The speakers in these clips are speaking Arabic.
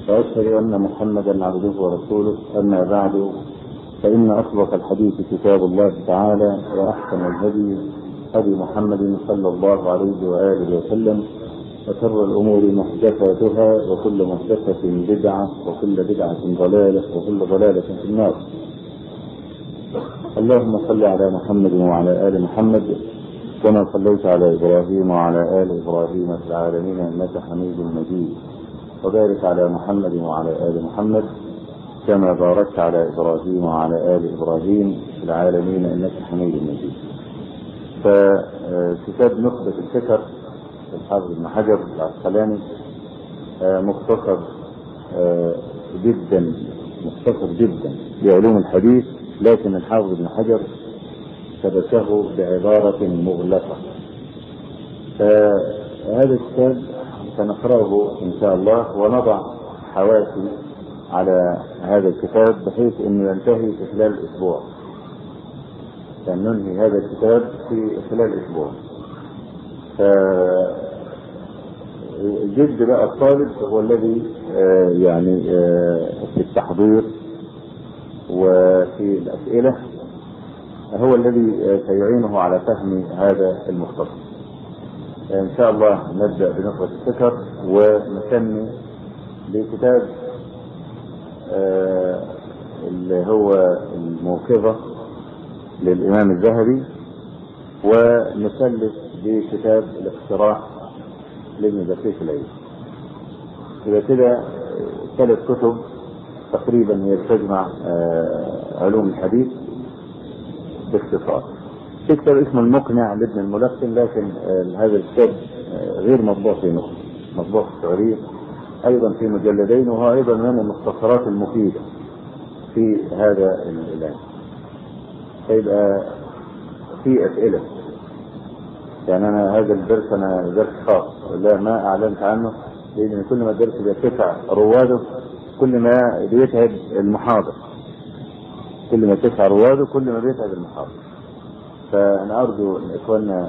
وأشهد أن محمدا عبده ورسوله. أما بعد، فإن أصدق الحديث كتاب الله تعالى، وأحسن الهدي هدي محمد صلى الله عليه وآله وسلم، وشر الأمور محدثاتها، وكل محدثة بدعة، وكل بدعة ضلالة، وكل ضلالة في النار. اللهم صل على محمد وعلى آل محمد كما صليت على إبراهيم وعلى آل إبراهيم في العالمين إنك حميد مجيد، وبارك على محمد وعلى آل محمد كما باركت على إبراهيم وعلى آل إبراهيم في العالمين إنك حميد مجيد. فكتاب نخبة الفكر الحافظ ابن حجر العسقلاني مختصر جدا بعلوم الحديث، لكن الحافظ ابن حجر ثبته بعبارة مغلقة. فهذا الكتاب سنقرأه إن شاء الله، ونضع حواشي على هذا الكتاب بحيث أنه ينتهي في خلال أسبوع، ننهي هذا الكتاب في خلال أسبوع. جد بقى الطالب هو الذي في التحضير وفي الأسئلة هو الذي سيعينه على فهم هذا المختصر. إن شاء الله نبدأ بنخبة الفكر، ونسمي بكتاب اللي هو الموقظة للإمام الذهبي، ونثلث بكتاب الاقتراح لابن دقيق العيد. إذا كده 3 كتب تقريبا هي تجمع علوم الحديث باختصار. في كتاب اسمه المقنع لابن الملقن، لكن هذا الكتاب غير مطبوع في مصر، مطبوع في السعودية أيضا في مجلدين، وهو أيضا من المختصرات المفيدة في هذا العلم. فيبقى في أسئلة، يعني أنا هذا الدرس أنا درس خاص لا ما أعلنت عنه، لأن كل ما الدرس بيتسع رواده كل ما بيتعب المحاضر، كل ما تسع رواده كل ما بيتعب المحاضر. فأنا أرجو أن إخواننا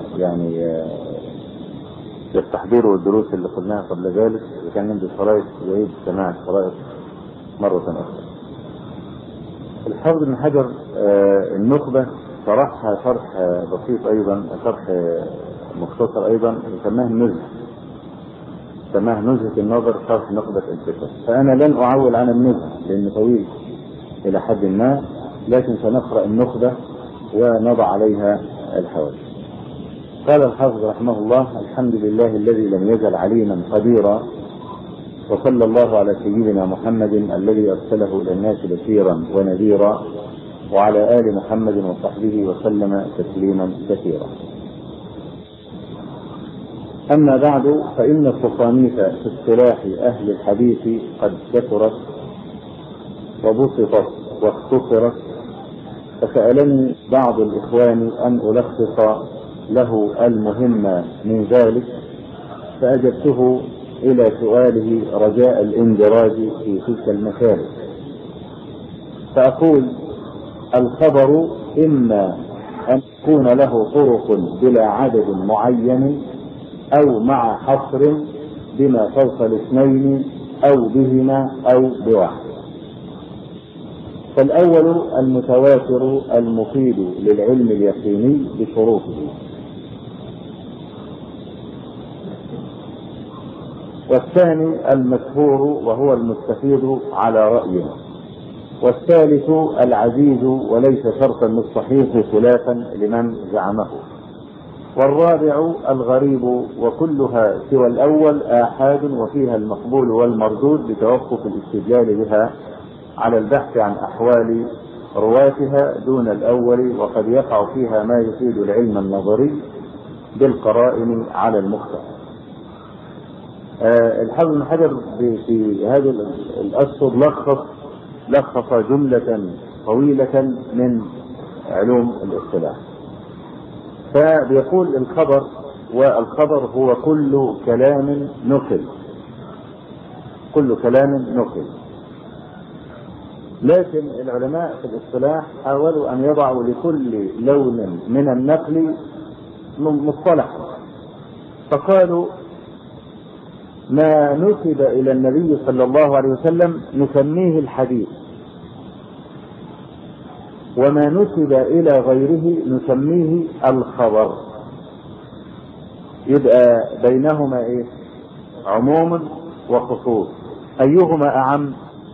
يستحضروا الدروس اللي قلناها قبل ذلك، وكان عندي شرايط يعيد سماع الشرايط مرة أخرى. الحافظ ابن حجر النخبة شرحها شرح بسيط أيضا، شرح مختصر أيضا، سماه النزهة، سماه نزهة النظر شرح نخبة الفكر. فأنا لن أعول عن النزهة لأنه طويل إلى حد ما، لكن سنقرأ النخبة ونضع عليها الحواشي. قال الحافظ رحمه الله: الحمد لله الذي لم يزل عليما قديرا، وصلى الله على سيدنا محمد الذي أرسله إلى الناس بشيرا ونذيرا، وعلى آل محمد وصحبه وسلم تسليما كثيرا. أما بعد، فإن التصانيف في اصطلاح أهل الحديث قد كثرت وبسطت واختصرت، فسألني بعض الإخوان أن ألخص له المهم من ذلك، فأجبته إلى سؤاله رجاء الاندراج في تلك المسالك. فأقول: الخبر إما أن يكون له طرق بلا عدد معين، أو مع حصر بما فوق 2 أو بهما أو بواحد. فالأول المتواتر المفيد للعلم اليقيني بشروطه، والثاني المشهور وهو المستفيض على رأيه، والثالث العزيز وليس شرطا للصحيح خلافا لمن زعمه، والرابع الغريب، وكلها سوى الأول آحاد، وفيها المقبول والمردود بتوقف الاستدلال بها على البحث عن أحوال رواتها دون الأول، وقد يقع فيها ما يفيد العلم النظري بالقرائن على المختصر. الحافظ ابن حجر في هذه الأسطر لخص جملة طويلة من علوم الاصطلاح. فبيقول الخبر، والخبر هو كل كلام نقل، كل كلام نقل. لكن العلماء في الاصطلاح حاولوا أن يضعوا لكل لون من النقل مصطلح، فقالوا ما نسب إلى النبي صلى الله عليه وسلم نسميه الحديث، وما نسب إلى غيره نسميه الخبر. يبقى بينهما إيه؟ عموم وخصوص. أيهما أعم؟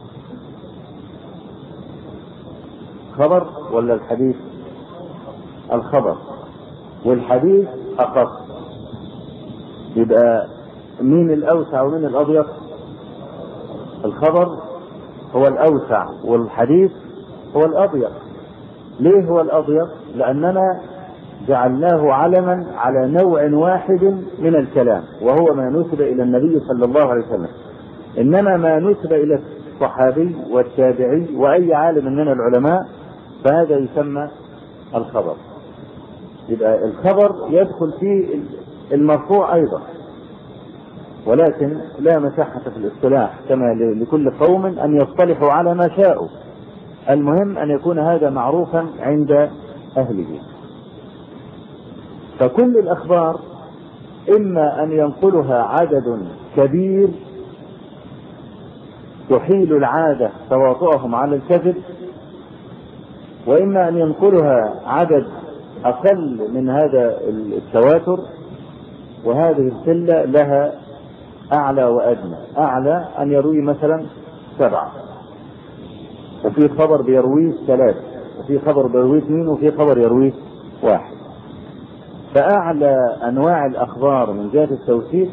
خبر ولا الحديث؟ الخبر، والحديث أخص. يبقى مين الأوسع ومين الأضيق؟ الخبر هو الأوسع والحديث هو الأضيق. ليه هو الأضيق؟ لأننا جعلناه علما على نوع واحد من الكلام، وهو ما نسب إلى النبي صلى الله عليه وسلم. إنما ما نسب إلى الصحابي والتابعي وأي عالم من العلماء فهذا يسمى الخبر. يبقى الخبر يدخل فيه المرفوع أيضا، ولكن لا مساحة في الاصطلاح، كما لكل قوم أن يصطلحوا على ما شاءوا. المهم أن يكون هذا معروفا عند أهله. فكل الأخبار إما أن ينقلها عدد كبير تحيل العادة تواطؤهم على الكذب، وإما أن ينقلها عدد أقل من هذا التواتر، وهذه القلة لها أعلى وأدنى. أعلى أن يروي مثلا 7، وفي خبر بيرويه 3، وفي خبر بيرويه 2، وفي خبر يرويه 1. فأعلى أنواع الأخبار من جهة التوثيق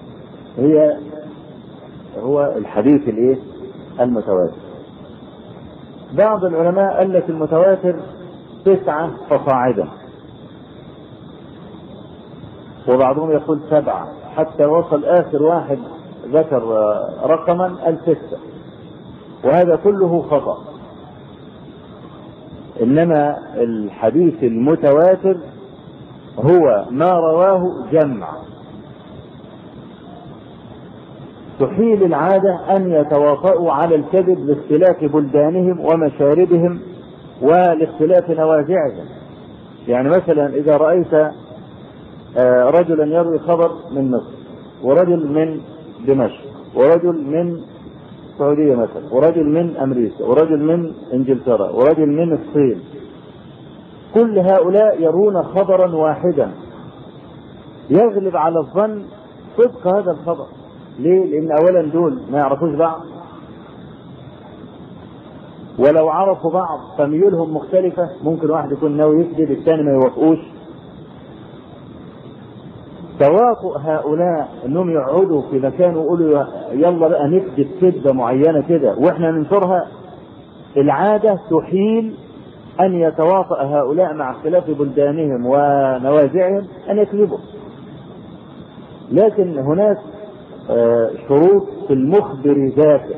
هو الحديث المتواتر. بعض العلماء قال لك المتواتر 9 فصاعدا، وبعضهم يقول 7، حتى وصل آخر واحد ذكر رقما قال 6، وهذا كله خطأ. إنما الحديث المتواتر هو ما رواه جمع تحيل العادة أن يتواطؤوا على الكذب لاختلاف بلدانهم ومشاربهم ولاختلاف نوازعهم. يعني مثلا إذا رأيت رجلا يروي خبر من مصر، ورجل من دمشق، ورجل من السعودية مثلا، ورجل من أمريكا، ورجل من إنجلترا، ورجل من الصين، كل هؤلاء يرون خبرا واحدا، يغلب على الظن صدق هذا الخبر. ليه؟ لأن أولا دول ما يعرفوش بعض، ولو عرفوا بعض فميولهم مختلفة، ممكن واحد يكون ناوي يكذب الثاني ما يوافقوش. تواطؤ هؤلاء انهم يقعدوا في مكان ويقولوا يلا بقى نكذب كذبة معينة كده واحنا ننشرها، العادة تحيل أن يتواطأ هؤلاء مع اختلاف بلدانهم ونوازعهم أن يكذبوا. لكن هناك شروط في المخبر ذاته.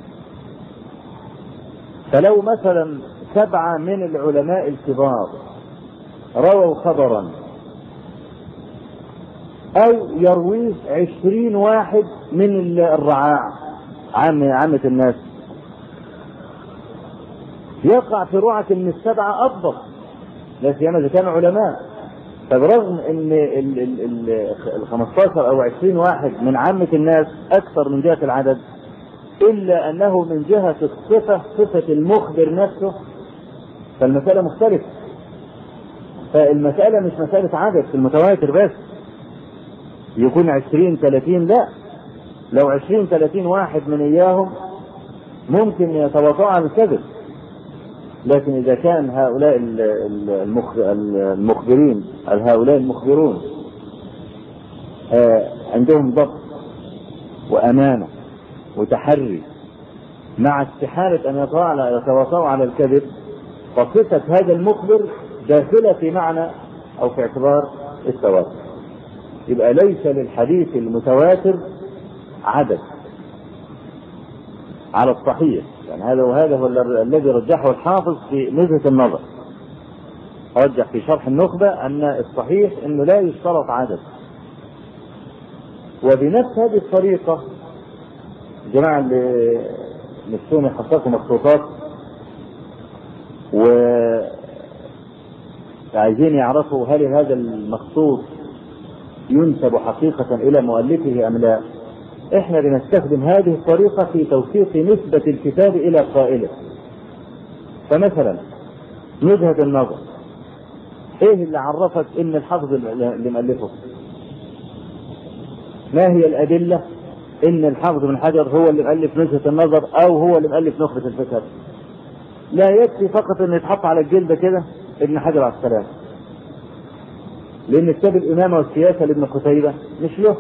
فلو مثلا 7 من العلماء الكبار رووا خبرا، أو يرويه 20 واحد من الرعاع عامة الناس، يقع في رعة من 7 أضبط، لا سيما إذا كانوا علماء. فبرغم ان ال 15 او 20 واحد من عامة الناس اكثر من جهة العدد، الا انه من جهة الصفة، صفة المخبر نفسه، فالمسألة مختلفة. فالمسألة مش مسألة عدد في المتواتر بس يكون 20 30، لا، لو 20 30 واحد من اياهم ممكن يتواطؤوا على الكذب. لكن إذا كان هؤلاء المخبرين، هؤلاء المخبرون عندهم ضبط وأمانة وتحري مع استحالة أن يتواطؤوا على الكذب، فصفة هذا المخبر داخلة في معنى أو في اعتبار التواتر. يبقى ليس للحديث المتواتر عدد على الصحيح، يعني هذا هو الذي رجحه الحافظ في نزهة النظر. رجح في شرح النخبة أن الصحيح أنه لا يشترط عدد. وبنفس هذه الطريقة جماعة اللي نفسهم يحققوا مخطوطات وعايزين يعرفوا هل هذا المخطوط ينسب حقيقة إلى مؤلفه أم لا، احنا بنستخدم هذه الطريقة في توثيق نسبة الكتاب الى قائله. فمثلا وجهة النظر، ايه اللي عرفك ان الحافظ اللي مؤلفه؟ ما هي الادلة ان الحافظ بن حجر هو اللي مؤلف وجهة النظر او هو اللي مؤلف نخبة الفكر؟ لا يكفي فقط ان يتحط على الجلد كده ابن حجر عسقلاني، لان كتاب الامامة والسياسة لابن قتيبة مش له،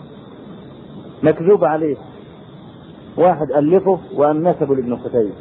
مكذوب عليه، واحد الفه وان نسبه لابن قتيبة.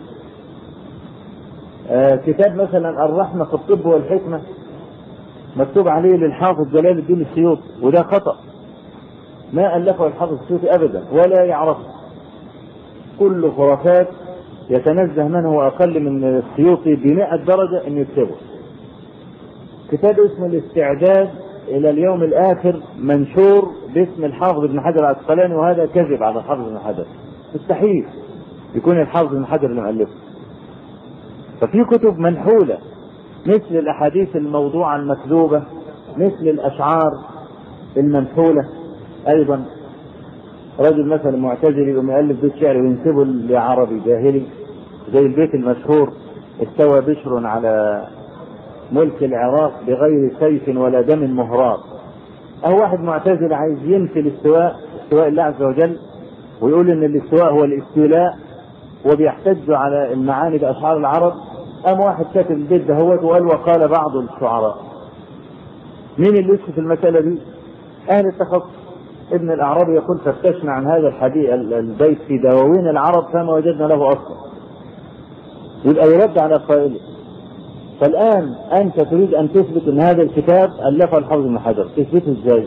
كتاب مثلا الرحمة في الطب والحكمة مكتوب عليه للحافظ جلال الدين السيوطي، وده خطأ، ما ألفه الحافظ السيوطي أبدا ولا يعرفه، كل خرافات يتنزه من هو أقل من السيوطي ب100 درجة أن يكتبه. كتاب اسمه الاستعداد إلى اليوم الآخر منشور باسم الحافظ ابن حجر العسقلاني، وهذا كذب على الحافظ ابن حجر، مستحيل يكون الحافظ ابن حجر اللي مؤلفه. ففي كتب منحولة مثل الأحاديث الموضوعة المكذوبة، مثل الأشعار المنحولة. أيضا رجل مثلا معتزلي يقوم يؤلف بيت شعر وينسبه لعربي جاهلي، زي البيت المشهور استوى بشر على ملك العراق بغير سيف ولا دم مهراق. أو واحد معتزل عايز ينفي الاستواء الله عز وجل ويقول إن الاستواء هو الاستيلاء، وبيحتج على المعاني بأشعار العرب. قام واحد كاتب البيت ده هو وقال وقال بعض الشعراء. مين اللي يسكت المسألة دي؟ أهل التخصص. ابن الأعرابي يقول فتشنا عن هذا البيت في دواوين العرب فما وجدنا له أصلا، يبقى يرد على قائله. فالآن أنت تريد أن تثبت أن هذا الكتاب ألفه الحافظ بن حجر، تثبته إزاي؟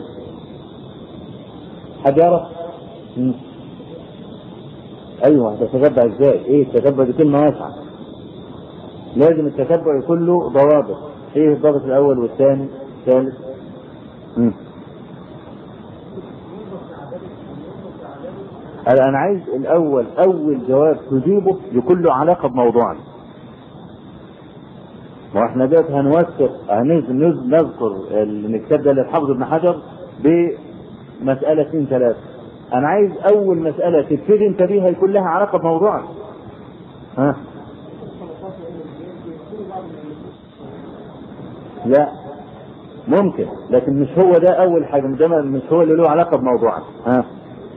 حد يعرف؟ أيوه، تتتبع إزاي؟ إيه التتبع؟ دي كلمة واسعة، لازم التتبع يكون له ضوابط. إيه الضابط الأول والثاني والثالث؟ أنا عايز الأول أول جواب تجيبه يكون له علاقة بموضوعنا. واحنا دلوقتي نذكر الكتاب ده للحافظ ابن حجر بمسألتين 3. أنا عايز أول مسألة تبتدي أنت بيها يكون لها علاقة بموضوعنا. ها؟ لا ممكن، لكن مش هو ده أول حاجة، مش هو اللي له علاقة بموضوعنا. ها؟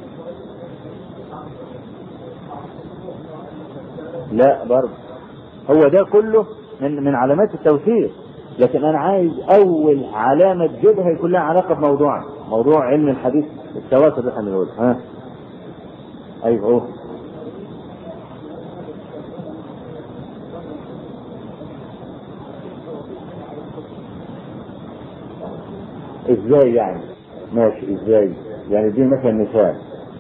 لا برضه، هو ده كله من علامات التوثيق، لكن انا عايز اول علامه تجيبها يكون لها علاقه بموضوعنا، موضوع علم الحديث التواتر اللي احنا بنقوله. ها ايوه ازاي يعني؟ ماشي، ازاي يعني؟ دي مثلا مثال.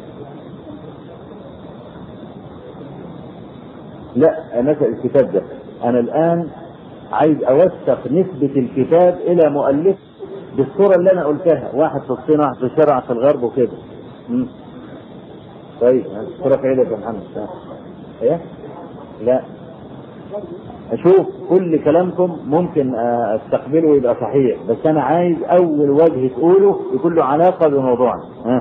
لا مثلا الكتاب ده انا الان عايز اوثق نسبة الكتاب الى مؤلف بالصورة اللي انا قلتها، واحد في الصين واحد في الشرق في الغرب وكده. طيب الصورة في عيدة يا محمد. ايه؟ لا اشوف كل كلامكم ممكن استقبله ويبقى صحيح، بس انا عايز اول وجه تقوله يكون له علاقة بموضوعنا. ها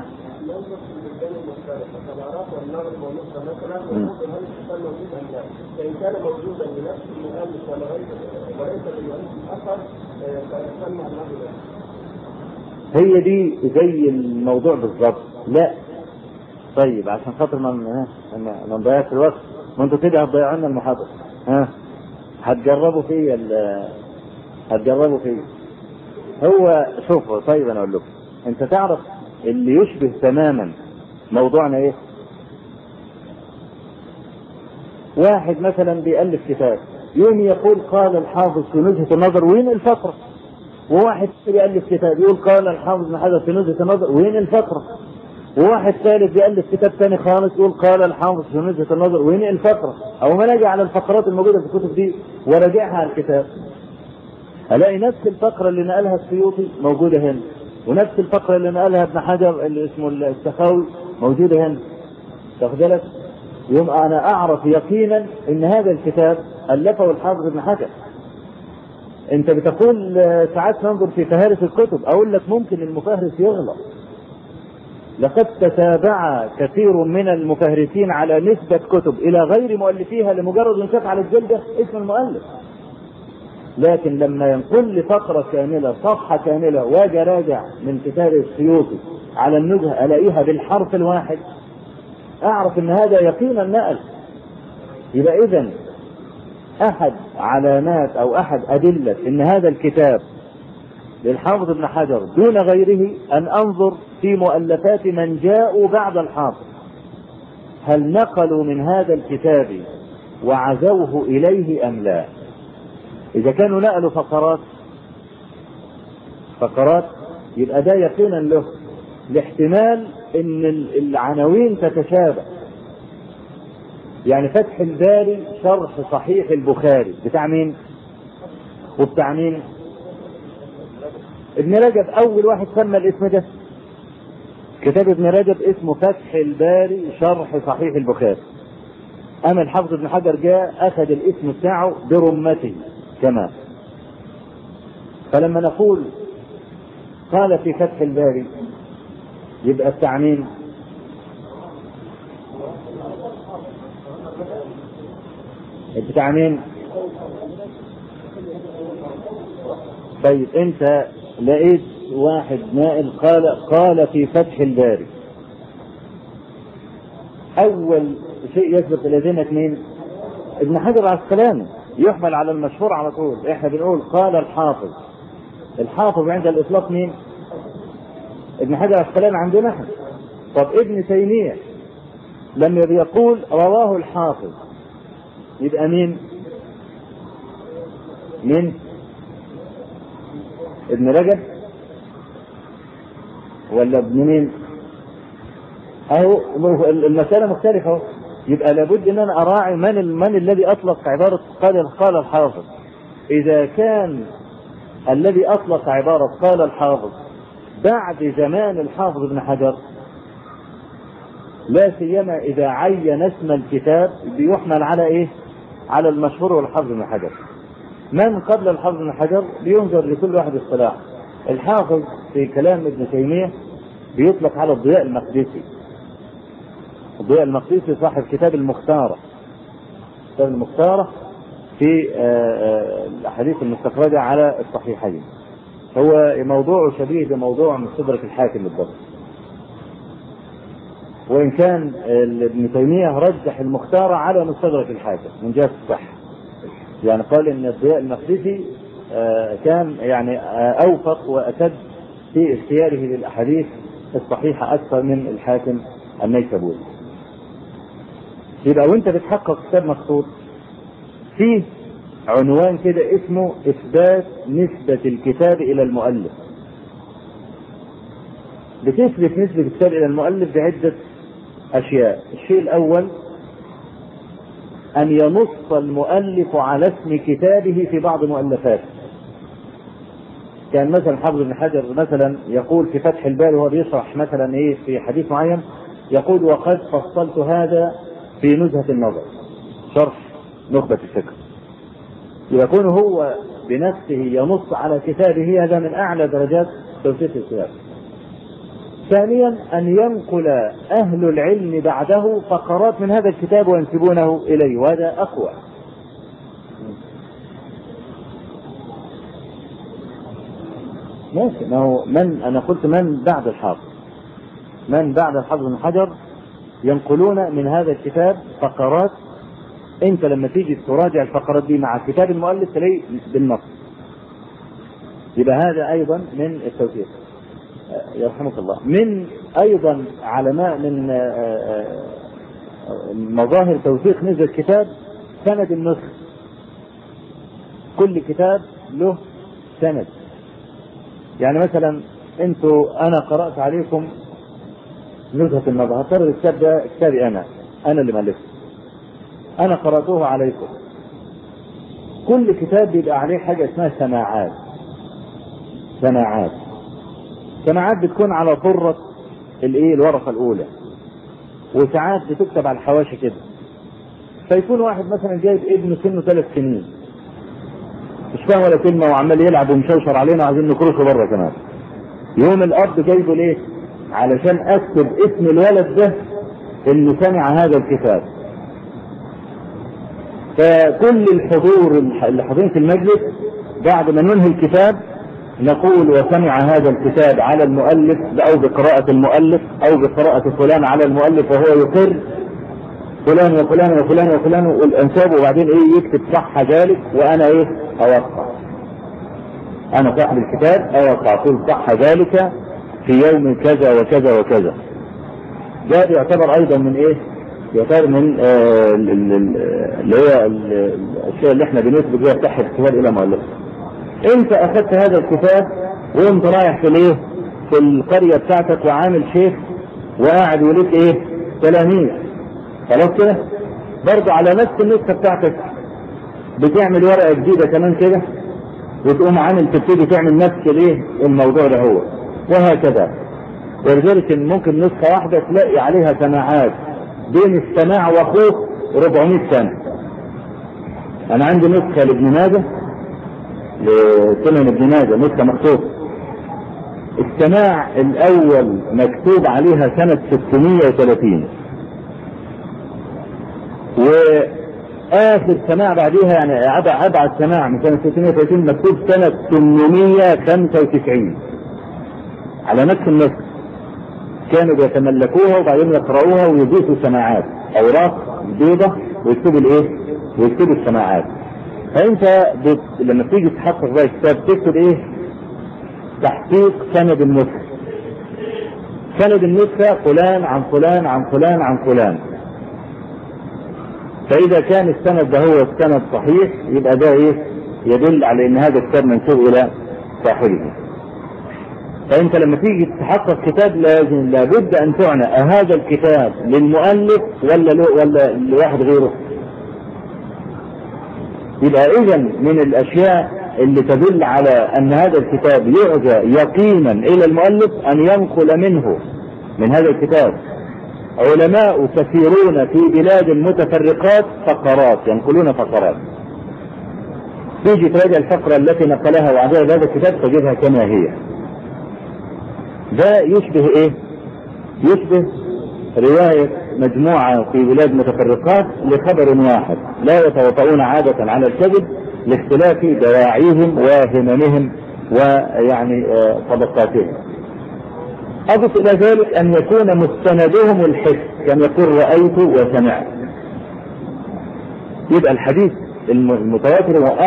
فإن كان موجودا لنفس المؤلف ولا غيره وليس للمؤلف الآخر فيسمى النظر. هي دي زي الموضوع بالضبط. لا طيب عشان خاطر ما نضيعش الوقت، ما انتوا كده هتضيعوا لنا المحاضرة. ها هتجربوا فيه. هو شوفوا، طيب انا اقول لكم، انت تعرف اللي يشبه تماما موضوعنا ايه؟ واحد مثلا بيألف كتاب يوم يقول قال الحافظ في نزهة النظر وين الفقرة، وواحد بيألف كتاب يقول قال الحافظ بن حجر في نزهة النظر وين الفقرة، وواحد ثالث بيألف كتاب ثاني خالص يقول قال الحافظ في نزهة النظر وين الفقرة. او ما نجي على الفقرات الموجودة في الكتب دي وراجعها على الكتاب الاقي نفس الفقرة اللي نقلها السيوطي موجودة هنا، ونفس الفقرة اللي نقلها ابن حجر اللي اسمه السخاوي موجودة هنا. تاخد بالك؟ يوم انا اعرف يقينا ان هذا الكتاب الفه الحافظ ابن حجر. انت بتقول ساعات ننظر في فهارس الكتب، اقول لك ممكن المفهرس يغلط، لقد تتابع كثير من المفهرسين على نسبة كتب إلى غير مؤلفيها لمجرد انشاف على الجلدة اسم المؤلف، لكن لما ينقل لي فقرة كاملة صفحة كاملة واجي راجع من كتاب السيوطي على النزهة ألاقيها بالحرف الواحد أعرف أن هذا يقينا نقل. يبقى إذن أحد علامات أو أحد أدلة أن هذا الكتاب للحافظ ابن حجر دون غيره أن أنظر في مؤلفات من جاءوا بعد الحافظ، هل نقلوا من هذا الكتاب وعزوه إليه أم لا. إذا كانوا نقلوا فقرات يبقى ده يقينا له لاحتمال أن العناوين تتشابه. يعني فتح الباري شرح صحيح البخاري بتاع مين وبتاع مين؟ ابن رجب أول واحد سمى الاسم ده. كتاب ابن رجب اسمه فتح الباري شرح صحيح البخاري. أما الحافظ ابن حجر جاء أخذ الاسم بتاعه برمته كمان. فلما نقول قال في فتح الباري يبقى بتاع مين؟ بتاع مين؟ طيب انت لقيت واحد نائل قال في فتح الباري، اول شيء يثبت الذين اثنين ابن حجر العسقلاني يحمل على المشهور على طول. احنا بنقول قال الحافظ عند الاطلاق مين؟ ابن حجر العسقلاني عندنا احنا. طب ابن تيمية لما بيقول رواه الحافظ يبقى مين؟ ابن رجب ولا ابن مين؟ اهو المسألة مختلفة اهو. يبقى لابد ان انا اراعي من الذي اطلق عبارة قال الحافظ. اذا كان الذي اطلق عبارة قال الحافظ بعد زمان الحافظ ابن حجر، لا سيما اذا عين اسم الكتاب بيحمل على ايه؟ على المشهور والحافظ ابن حجر. من قبل الحافظ ابن حجر بينظر لكل واحد اصطلاح. الحافظ في كلام ابن تيمية بيطلق على الضياء المقدسي. الضياء المقدسي صاحب كتاب المختارة في الاحاديث المستخرجة على الصحيحين. هو موضوعه شبيه بموضوع مستدرك الحاكم بالضبط، وإن كان ابن تيمية رجح المختارة على مستدرك الحاكم من جهة الصحة. يعني قال ان الضياء المقدسي كان يعني اوفق واشد في اختياره للاحاديث الصحيحة اكثر من الحاكم النيسابوري. يبقى وانت بتحقق كتاب مخطوط فيه عنوان كده اسمه اثبات نسبة الكتاب الى المؤلف. بتثبت نسبة الكتاب الى المؤلف بعدة اشياء. الشيء الاول أن ينص المؤلف على اسم كتابه في بعض مؤلفاته. كان مثلا حافظ بن حجر مثلا يقول في فتح الباري وهو بيشرح مثلا ايه في حديث معين، يقول وقد فصلت هذا في نزهة النظر شرح نخبة الفكر. يكون هو بنفسه ينص على كتابه، هذا من أعلى درجات توثيق الكتاب. ثانيا أن ينقل أهل العلم بعده فقرات من هذا الكتاب وينسبونه إليه، وهذا أقوى. ماشي، ما هو أنا قلت من بعد الحافظ بن حجر ينقلون من هذا الكتاب فقرات. أنت لما تيجي تراجع الفقرات دي مع كتاب المؤلف تلاقي بالنص. يبقى هذا أيضا من التوثيق. يرحمك الله. من أيضا علماء من مظاهر توثيق نزل الكتاب سند النسخ. كل كتاب له سند. يعني مثلا أنا قرأت عليكم نزهة النظر، هفترض الكتاب ده كتابي أنا اللي مالكه، أنا قرأته عليكم. كل كتاب بيبقى عليه حاجة اسمها سماعات بتكون على طرة الورقة الأولى، وساعات بتكتب على الحواشي كده. فيكون واحد مثلا جايب ابنه سنه 3 سنين مش فاهم ولا كلمة وعمال يلعب ومشوشر علينا وعايزين نكرشه بره كمان. يوم الأب جايبه ليه؟ علشان اكتب اسم الولد ده اللي سمع هذا الكتاب. فكل الحضور اللي حاضرين في المجلس بعد ما ننهي الكتاب نقول وسمع هذا الكتاب على المؤلف او بقراءة المؤلف او بقراءة فلان على المؤلف وهو يقر فلان وفلان وفلان وفلان والانساب، وبعدين يكتب صح ذلك وانا اوقع، انا صاحب الكتاب اوقع اقول صح ذلك في يوم كذا وكذا وكذا. ده يعتبر ايضا من يعتبر من اللي هو الاشياء اللي احنا بنثبت بها صحة الكتاب الى مؤلفه. انت اخذت هذا الكتاب وانت رايح في القرية بتاعتك وعامل شيخ وقاعد وليك تلاميذ، خلاص كده برضه على نفس النسخة بتاعتك بتعمل ورقة جديدة كمان كده وتقوم تبتدي تعمل نفس الموضوع ده هو، وهكذا. ولذلك ممكن نسخة واحدة تلاقي عليها سماعات بين السماع واخوه 400 سنة. انا عندي نسخة لابن ماجه لسنن ابن ماجه نسخة مخطوطة، السماع الاول مكتوب عليها سنة 630 واخر سماع بعديها يعني ابعد سماع من سنة 630 مكتوب سنة 895 على نفس النسخة. كانوا بيتملكوها وبعدين يقرؤوها ويضيفوا سماعات اوراق بيضة ويكتبوا السماعات. فانت لما تيجي تحقق بقى الكتاب تكتب تحقيق سند النسخة، سند النسخة فلان عن فلان عن فلان عن فلان. فاذا كان السند ده هو السند صحيح يبقى ده يدل على ان هذا الكتاب منسوب الى صاحبه. فانت لما تيجي تحقق كتاب لابد ان تعنى هذا الكتاب للمؤلف ولا لواحد غيره. يبقى اذا من الاشياء اللي تدل على ان هذا الكتاب يرجى يقينا الى المؤلف ان ينقل منه من هذا الكتاب علماء كثيرون في بلاد متفرقات فقرات ينقلون فقرات. تيجي تراجع الفقرة التي نقلها وعدها هذا الكتاب تجدها كما هي. ده يشبه يشبه رواية مجموعة في بلاد متفرقات لخبر واحد لا يتوطئون عادة على الكذب لاختلاف دواعيهم وهممهم ويعني طبقاتهم. أضف إلى ذلك أن يكون مستندهم الحس كان يقول رأيت وسمعت. يبقى الحديث المتواتر هو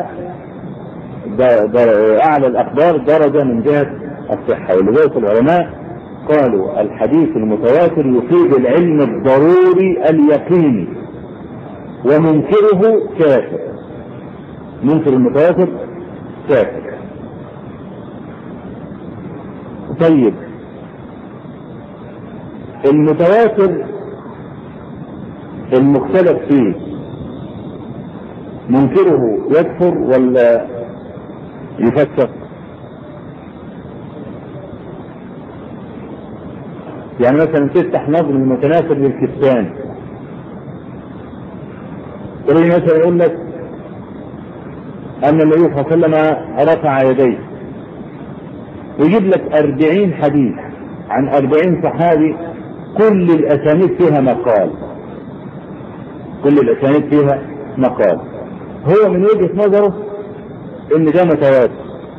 أعلى الأخبار درجة من جهة الصحة. ولذلك العلماء قالوا الحديث المتواتر يفيد العلم الضروري اليقيني ومنكره كافر. منكر المتواتر كافر. طيب المتواتر المختلف فيه منكره يكفر ولا يفسق؟ يعني مثلا تفتح نظم المتناثر للكستان تقول مثلا يقول لك ان النبي صلى الله عليه وسلم رفع يديه ويجيب لك 40 حديث عن 40 صحابي كل الاسانيد فيها مقال، كل الاسانيد فيها مقال. هو من وجهة نظره ان ده متواتر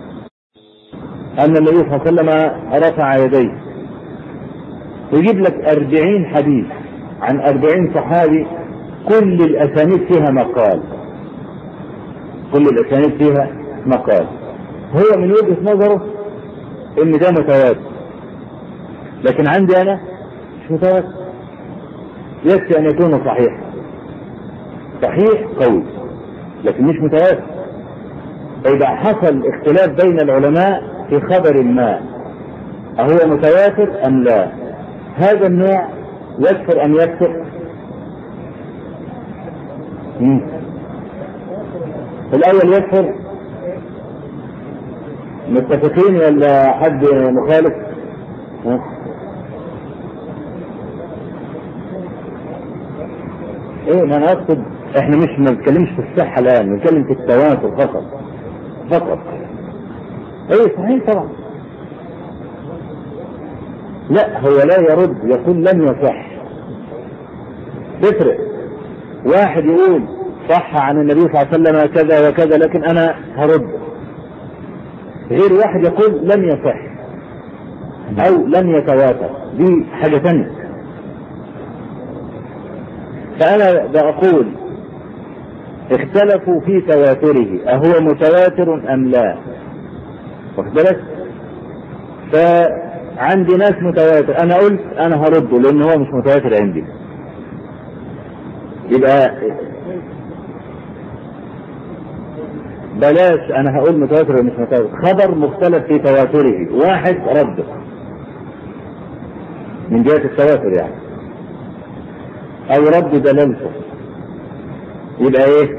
ان النبي صلى الله عليه وسلم رفع يديه ويجيب لك 40 حديث عن 40 صحابي كل الاسانيد فيها مقال، كل الاسانيد فيها مقال. هو من وجهة نظره ان ده متواتر، لكن عندي انا مش متواتر، يكفي ان يكون صحيح، صحيح قوي لكن مش متواتر. فاذا حصل اختلاف بين العلماء في خبر ما اهو متواتر ام لا، هذا النوع يكفر ام يكفر؟ الاول يكفر، متفقين ولا حد مخالف؟ ما انا اقصد احنا مش ما بنتكلمش في الصحة الان، بنتكلم في التواتر فقط. صحيح طبعا. لا، هو لا يرد، يقول لم يصح. تفرق. واحد يقول صح عن النبي صلى الله عليه وسلم كذا وكذا لكن انا هرد، غير واحد يقول لم يصح او لم يتواتر، دي حاجة ثانية. فانا بقول اختلفوا في تواتره، اهو متواتر ام لا؟ واخد بالك؟ فعندي ناس متواتر، انا قلت انا هرده لان هو مش متواتر عندي. يبقى بلاش انا هقول متواتر ولا مش متواتر، خبر مختلف في تواتره، واحد رده من جهة التواتر يعني، او رد دلالته، يبقى ايه؟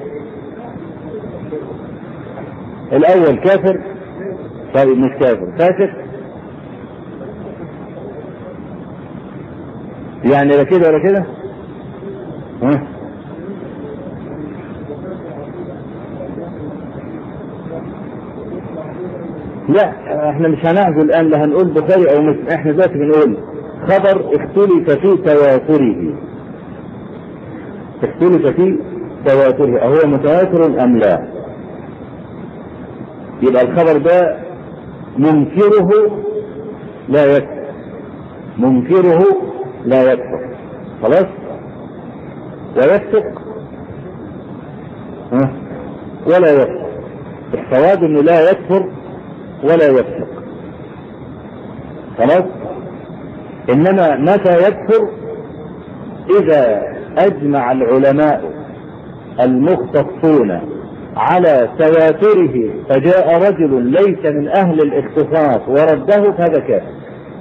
الاول كافر، طيب مش كافر، فاسق يعني، لا كده ولا كده. لا احنا مش هنعزل الان، لا هنقول بخاري او مسلم، احنا دلوقتي بنقول خبر اختلف في تواتره، اختلف في تواتره، اهو متواتر ام لا؟ يبقى الخبر ده منكره لا يكفر، منكره لا يكفر، خلاص، ويفسق ولا يكفر. الصواب انه لا يكفر ولا يفسق، خلاص. انما متى يكفر؟ اذا اجمع العلماء المختصون على تواتره فجاء رجل ليس من اهل الاختصاص ورده فهذا كافر،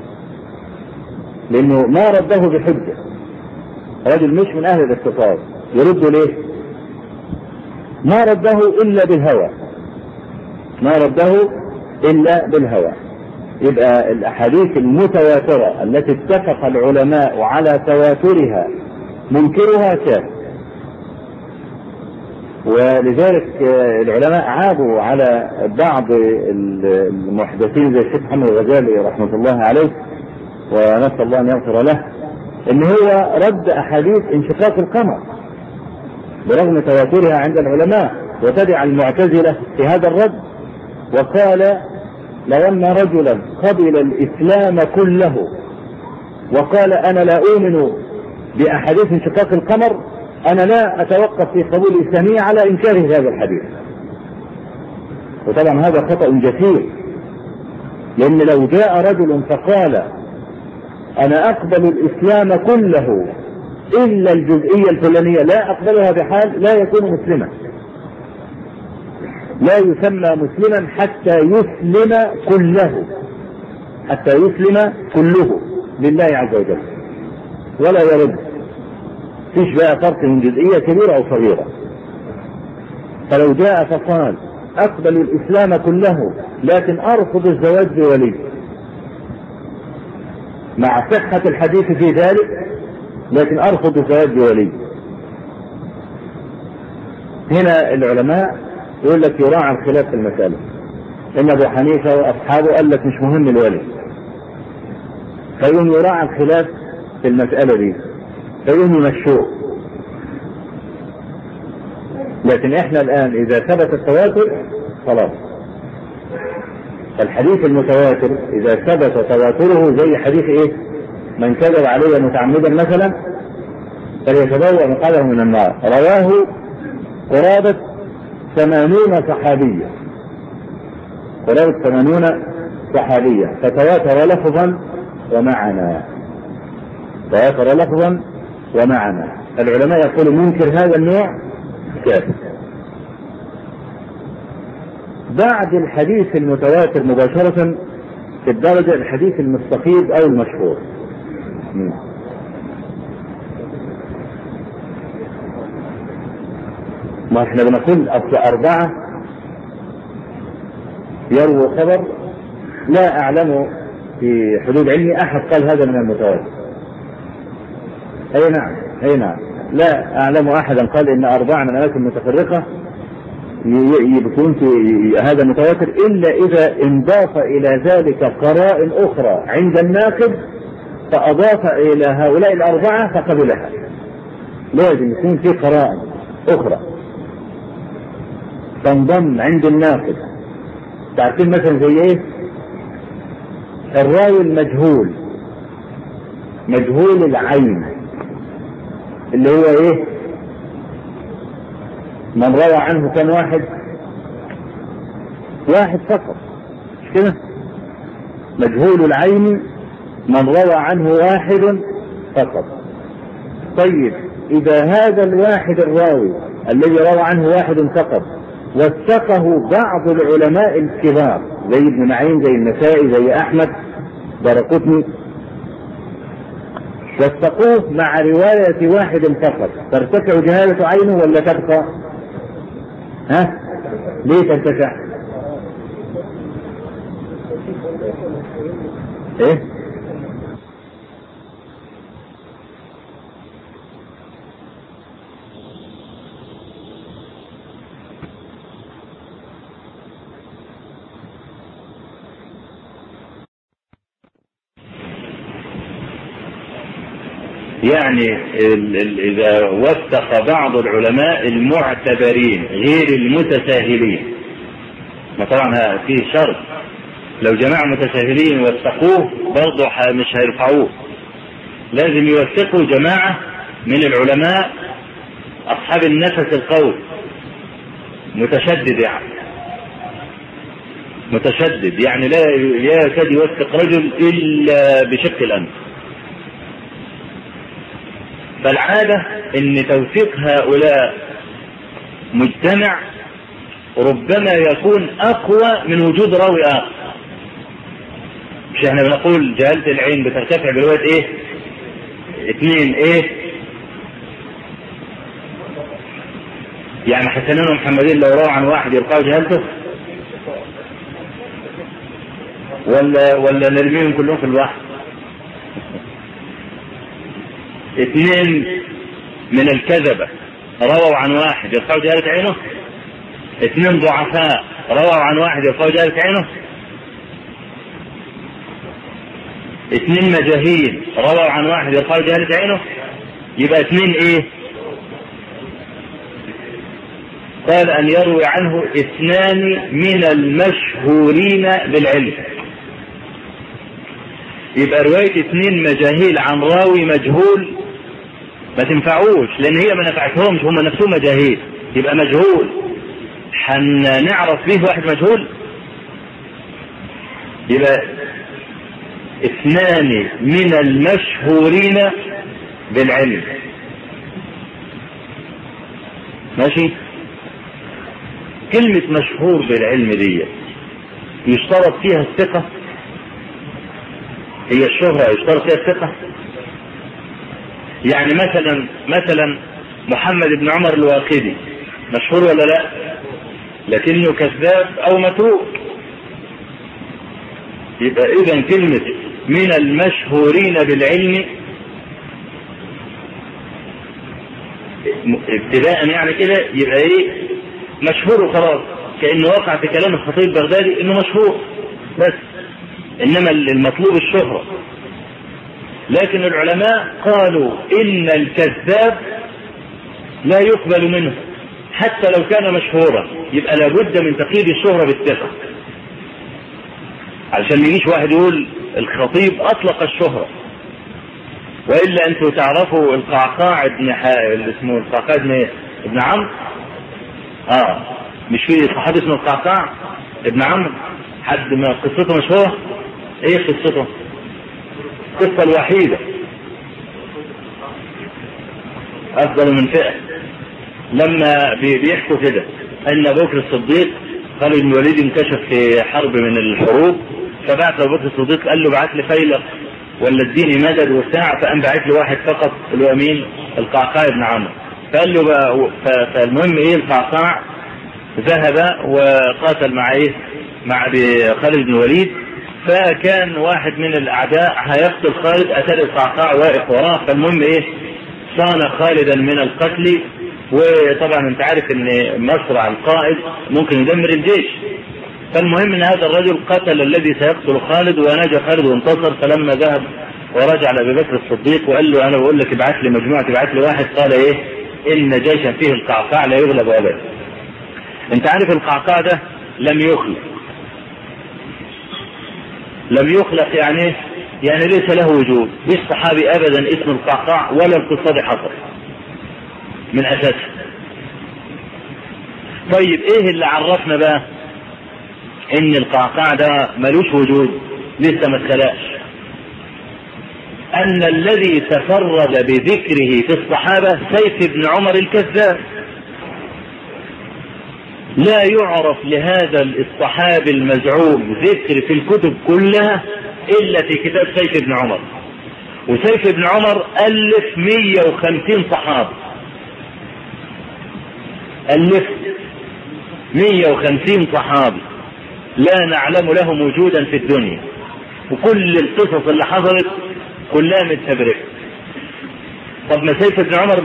لانه ما رده بحجة. رجل مش من اهل الاختصاص يرد ليه؟ ما رده الا بالهوى، ما رده الا بالهوى. يبقى الاحاديث المتواترة التي اتفق العلماء على تواترها منكرها كافر. ولذلك العلماء عابوا على بعض المحدثين زي الشيخ محمد الغزالي رحمة الله عليه، ونسأل الله ان يغفر له، ان هو رد احاديث انشقاق القمر برغم تواترها عند العلماء، وتبع المعتزلة في هذا الرد وقال لو ان رجلا قبل الاسلام كله وقال انا لا اؤمن باحاديث انشقاق القمر، انا لا اتوقف في قبول اسلامي على انكار هذا الحديث. وطبعا هذا خطأ جسيم، لان لو جاء رجل فقال انا اقبل الاسلام كله الا الجزئية الفلانية لا اقبلها بحال، لا يكون مسلما، لا يسمى مسلما حتى يسلم كله، حتى يسلم كله لله عز وجل، ولا يرد. فيش بقى فرق من جزئية كبيرة او صغيرة. فلو جاء فقال اقبل الاسلام كله لكن ارفض الزواج بولي، مع صحة الحديث في ذلك، لكن ارفض الزواج بولي، هنا العلماء يقول لك يراعى الخلاف في المسألة. ان ابو حنيفة واصحابه قال لك مش مهم الولي، فيقوم يراعى الخلاف في المسألة دي فيقوم يمشوه. لكن احنا الان اذا ثبت التواتر خلاص، الحديث المتواتر اذا ثبت تواتره زي حديث ايه؟ من كذب علي متعمدا مثلا فليتبوأ مقعده من النار، رواه قرابة 80 صحابية، قرابة 80 صحابية، فتواتر لفظا ومعنى، تواتر لفظا ومعنى. العلماء يقولوا منكر هذا النوع كافر. بعد الحديث المتواتر مباشرة في الدرجة الحديث المستفيض او المشهور. ما احنا بنقول اصل 4 يروي خبر لا اعلم في حدود علمي احد قال هذا من المتواتر. اي نعم، اي نعم، لا اعلم احدا قال ان 4 من اماكن متفرقة يكون في هذا متواتر الا اذا انضاف الى ذلك قرائن اخرى عند الناقد فأضاف إلى هؤلاء الأربعة فقبلها. لازم يكون في قرائن أخرى تنضم عند الناقد. تعرفين مثلا زي إيه؟ الراوي المجهول، مجهول العين، اللي هو إيه؟ من روى عنه كان واحد فقط، مش كده؟ مجهول العين من روى عنه واحد فقط. طيب إذا هذا الواحد الراوي الذي روى عنه واحد فقط وثقه بعض العلماء الكبار زي ابن معين، زي النسائي، زي أحمد، دارقطني، وثقوه مع رواية واحد فقط، ترتفع جهالة عينه ولا تبقى؟ ليه ترتفع؟ ايه؟ يعني إذا وثق بعض العلماء المعتبرين غير المتساهلين، ما طبعا في شرط، لو جماعة متساهلين وثقوه برضه مش هيرفعوه، لازم يوثقوا جماعة من العلماء أصحاب النفس القوي، متشدد يعني لا يكاد يوثق رجل إلا بشق الأنف. فالعادة ان توثيق هؤلاء مجتمع ربما يكون اقوى من وجود راوي اخر. مش احنا بنقول جهالة العين بترتفع برواية ايه؟ 2 ايه؟ يعني حسنين ومحمدين لو روى عن واحد يرفعوا جهالته ولا نرميهم كلهم في البحر؟ 2 من الكذبة رووا عن واحد يرفعوا جهالة عينه، 2 ضعفاء رووا عن واحد يرفعوا جهالة عينه، 2 مجاهيل رووا عن واحد يرفعوا جهالة عينه، يبقى 2 ايه؟ قال ان يروي عنه 2 من المشهورين بالعلم. يبقى رواية 2 مجاهيل عن راوي مجهول ما تنفعوش، لان هي ما نفعتهمش، هم نفسهم مجاهيل، يبقى مجهول هنعرف فيه واحد مجهول. يبقى 2 من المشهورين بالعلم. ماشي؟ كلمة مشهور بالعلم دي يشترط فيها الثقة، هي الشهرة يشترط فيها الثقة. يعني مثلا محمد بن عمر الواقدي مشهور ولا لا؟ لكنه كذاب او متروك. يبقى اذا كلمة من المشهورين بالعلم ابتداء يعني كده يبقى ايه؟ مشهور وخلاص، كأنه وقع في كلام الخطيب البغدادي انه مشهور بس، انما المطلوب الشهرة. لكن العلماء قالوا ان الكذاب لا يقبل منه حتى لو كان مشهورا، يبقى لابد من تقييد الشهرة بالثقة، علشان ما يجيش واحد يقول الخطيب اطلق الشهرة. والا انتوا تعرفوا القعقاع اسمه القعقاع ابن عمرو، مش في صحابي اسمه القعقاع ابن عمرو، حد ما قصته مشهورة؟ ايه قصته؟ القصة الوحيدة افضل من فئة، لما بيحكوا كده ان ابو بكر الصديق خالد بن الوليد انكشف في حرب من الحروب، فبعت ابو بكر الصديق قال له بعت لي فيلق ولا اديني مدد وساعة، فقام بعت له واحد فقط اللي هو مين؟ القعقاع بن عمرو. فقال له فالمهم ايه؟ القعقاع ذهب وقاتل مع ايه؟ مع خالد بن الوليد، فكان واحد من الاعداء هيقتل خالد، اتى القعقاع واقف وراه، فالمهم ايه؟ صان خالدا من القتل. وطبعا انت عارف ان مصرع القائد ممكن يدمر الجيش، فالمهم ان هذا الرجل قتل الذي سيقتل خالد ونجا خالد وانتصر. فلما ذهب ورجع لأبي بكر الصديق وقال له أنا بقول لك ابعث لي مجموعة، ابعث لي واحد. قال إيه؟ إن جيشا فيه القعقاع لا يغلب أبدا. أنت عارف القعقاع ده لم يخلق يعني ليس له وجود. مش صحابي أبدا اسمه القعقاع ولا القصة دي حصل من أساسه. طيب إيه اللي عرفنا بقى إن القعقاع ده ملوش وجود؟ لسه ما اتخلقش. أن الذي تفرد بذكره في الصحابة سيف بن عمر الكذاب. لا يعرف لهذا الصحابي المزعوم ذكر في الكتب كلها إلا في كتاب سيف بن عمر. وسيف بن عمر ألف 150 صحابي، ألف 150 صحابي لا نعلم لهم وجودا في الدنيا، وكل القصص اللي حصلت كلها متفبركة. طب ما سيف بن عمر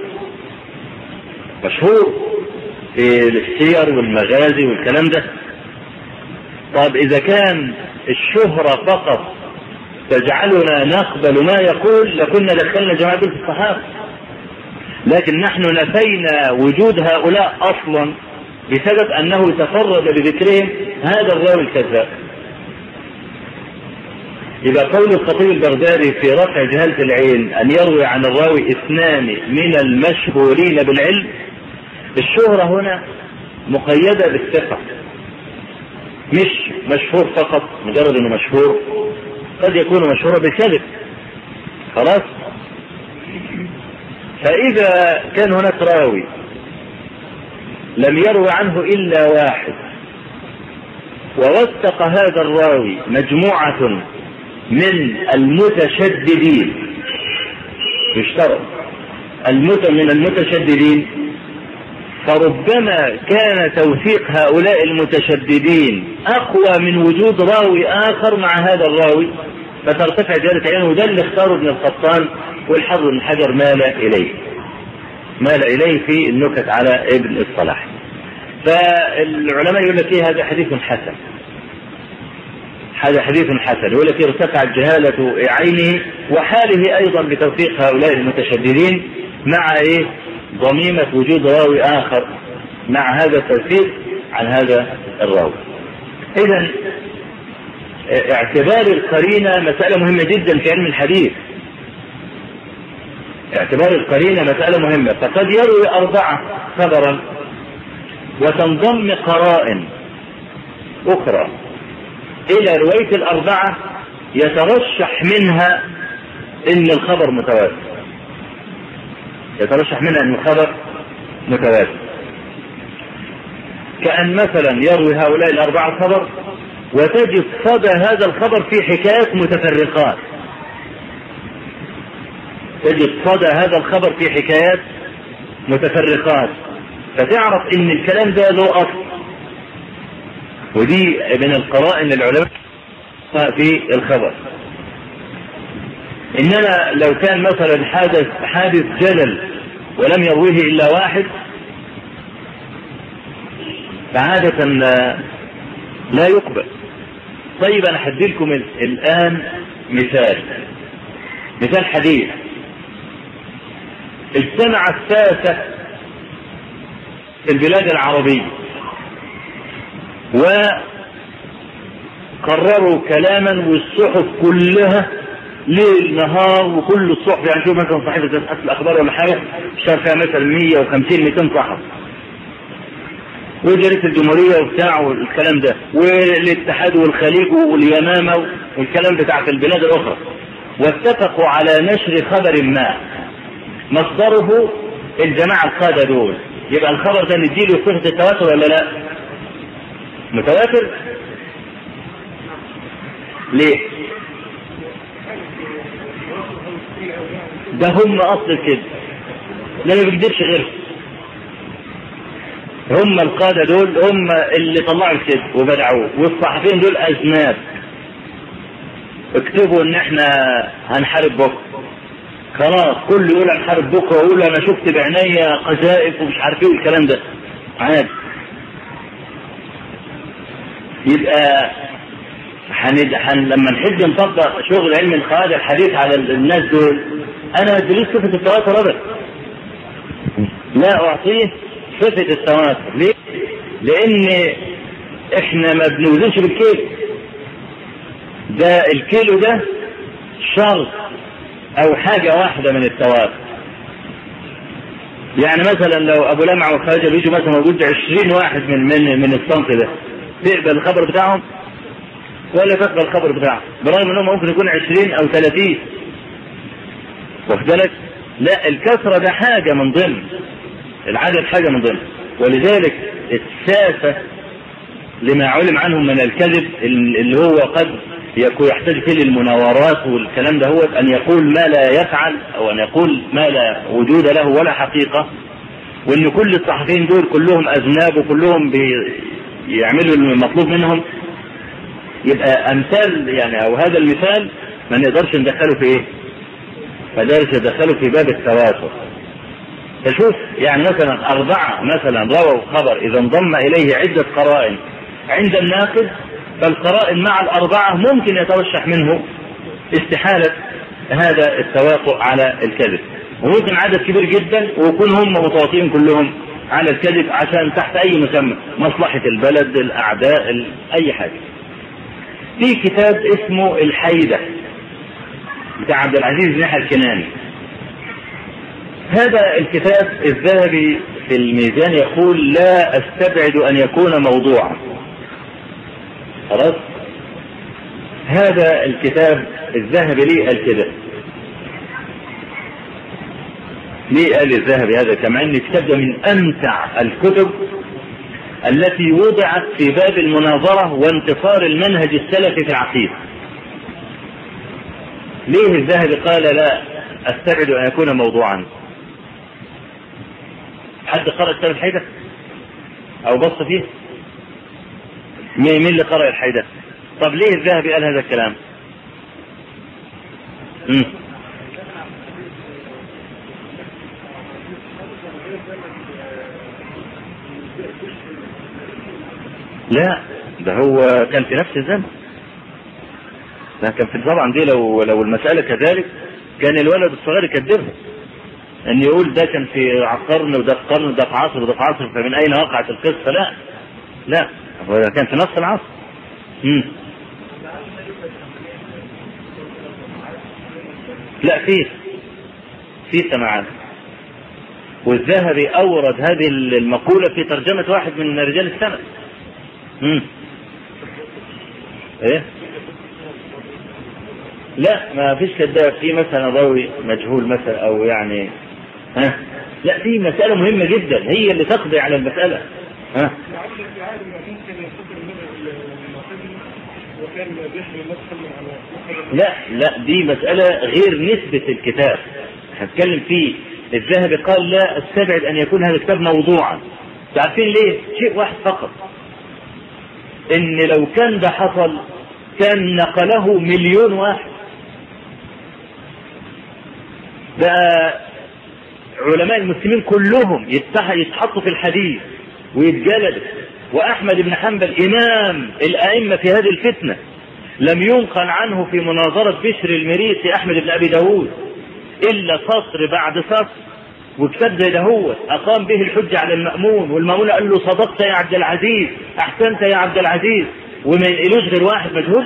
مشهور في السير والمغازي والكلام ده. طب إذا كان الشهرة فقط تجعلنا نقبل ما يقول لكنا دخلنا جماعة في الصحابة، لكن نحن نفينا وجود هؤلاء أصلا بسبب أنه تفرد بذكرهم هذا الراوي الكذاب. إذا قول الخطيب البغدادي في رفع جهالة العين أن يروي عن الراوي 2 من المشهورين بالعلم، الشهرة هنا مقيدة بالثقة، مش مشهور فقط مجرد انه مشهور، قد يكون مشهورا بالكذب. خلاص. فإذا كان هناك راوي لم يروي عنه إلا واحد ووثق هذا الراوي مجموعة من المتشددين، يشترط من المتشددين، فربما كان توثيق هؤلاء المتشددين أقوى من وجود راوي آخر مع هذا الراوي، فترتفع جهالة عينه. وده اللي اختاره ابن القطان والحافظ بن حجر مال إليه في النكت على ابن الصلاح. فالعلماء يقول لك هذا حديث حسن، هذا حديث حسن، يقول لك ارتفعت جهالة عينه وحاله أيضا بتوثيق هؤلاء المتشددين مع ضميمة وجود راوي آخر مع هذا التوثيق عن هذا الراوي. إذن اعتبار القرينة مسألة مهمة جدا في علم الحديث. اعتبار القرينة مسألة مهمة. فقد يروي 4 خبرا وتنضم قرائن أخرى إلى رواية 4 يترشح منها إن الخبر متواتر، كأن مثلا يروي هؤلاء 4 خبر وتجد صدى هذا الخبر في حكايات متفرقات، فتعرف ان الكلام ده له اصل. ودي من القرائن العلماء في الخبر. انما لو كان مثلا حادث جلل ولم يرويه الا واحد فعادة لا يقبل. طيب انا هدي لكم الان مثال حديث. اجتمع الساسة في البلاد العربية وقرروا كلاما والصحف كلها ليل نهار، وكل الصحف يعني شوف مثلا صحيفة الأخبار ولا حاجة اشتغل فيها مثلا 150-200 صحف، وجريدة الجمهورية وبتاع والكلام ده، والاتحاد والخليج واليمامة والكلام بتاع في البلاد الأخرى، واتفقوا على نشر خبر ما مصدره الجماعة القادة دول. يبقى الخبر ده نديله صفة التواتر ولا لا؟ متواتر. ليه؟ ده هم أصل الكذب، لا ما بيكذبش غيره. هم القادة دول هم اللي طلعوا الكذب وبدعوه، والصحفيين دول أجناب اكتبوا ان احنا هنحارب بكره، خلاص كل يقول هنحارب بكره ويقول انا شفت بعينيا قذائف ومش عارف ايه الكلام ده عادي. يبقى لما نحب نطبق شغل علم القواعد الحديث على الناس دول، انا ادريس صفة التواتر ابدا، لا اعطيه صفة التواتر. ليه؟ لان احنا ما بنوزنش بالكيلو، ده الكيلو ده شرط او حاجة واحدة من التواتر. يعني مثلا لو ابو لمعة وخارجة بيجوا مثلا موجود 20 واحد من الصنف ده، تقبل الخبر بتاعهم ولا تقبل الخبر بتاعهم؟ برغم انهم ممكن يكون 20 او 30، واخد بالك؟ لا، الكثرة ده حاجة من ضمن العدد، حاجة من ضمن. ولذلك الساسة لما علم عنهم من الكذب اللي هو قد يكون يحتاج فيه للمناورات والكلام ده، هو ان يقول ما لا يفعل او ان يقول ما لا وجود له ولا حقيقة، وان كل الصحفيين دول كلهم اذناب وكلهم بيعملوا المطلوب منهم. يبقى امثال يعني او هذا المثال ما نقدرش ندخله في ايه؟ ما نقدرش ندخله في باب التواتر. تشوف يعني مثلا 4 مثلا رووا خبر اذا انضم اليه عدة قرائن عند الناقد، فالقرائن مع ال4 ممكن يترشح منه استحالة هذا التواطؤ على الكذب، وممكن عدد كبير جدا ويكون هم متواطئين كلهم على الكذب عشان تحت اي مسمى، مصلحة البلد، الاعداء، اي حاجة. في كتاب اسمه الحيدة بتاع عبد العزيز بن يحيى الكناني. هذا الكتاب الذهبي في الميزان يقول لا استبعد ان يكون موضوعا. خلاص، هذا الكتاب الذهبي ليه قال كده؟ ليه قال الذهبي هذا؟ كما ان الكتاب ده من امتع الكتب التي وضعت في باب المناظرة وانتصار المنهج السلفي في العقيدة. ليه الذهبي قال لا استبعد ان يكون موضوعا؟ حد قرأ كتاب الحيدة او بص فيه؟ مين اللي قرأ الحيدة؟ طب ليه الذهبي قال هذا الكلام؟ لا، ده هو كان في نفس الزمن، ده كان في طبعا دي لو المسألة كذلك كان الولد الصغير يكذبها، ان يقول ده كان في قرن وده في قرن وده في عصر وده في عصر، فمن اين وقعت القصة؟ لا هو كان في نفس العصر. لا، في سماعات، والذهبي اورد هذه المقولة في ترجمة واحد من رجال السنة. ايه؟ لا، ما فيش كذاب، في مثلا ضوي مجهول مثلا او يعني لا، في مسألة مهمة جدا هي اللي تقضي على المسألة. لا، دي مسألة غير نسبة الكتاب هتكلم فيه. الذهبي قال لا استبعد ان يكون هذا الكتاب موضوعا. تعرفين ليه؟ شيء واحد فقط، ان لو كان ده حصل كان نقله 1,000,000 واحد. بقى علماء المسلمين كلهم يتحطوا في الحديث ويتجلدوا، واحمد بن حنبل امام الائمة في هذه الفتنة لم ينقل عنه في مناظرة بشر المريسي احمد بن ابي داود الا سطر بعد سطر، وكتاب زي دهوت اقام به الحجة على المأمون، والمأمون قال له صدقت يا عبد العزيز، احسنت يا عبد العزيز، وما ينقلوش غير واحد مجهول.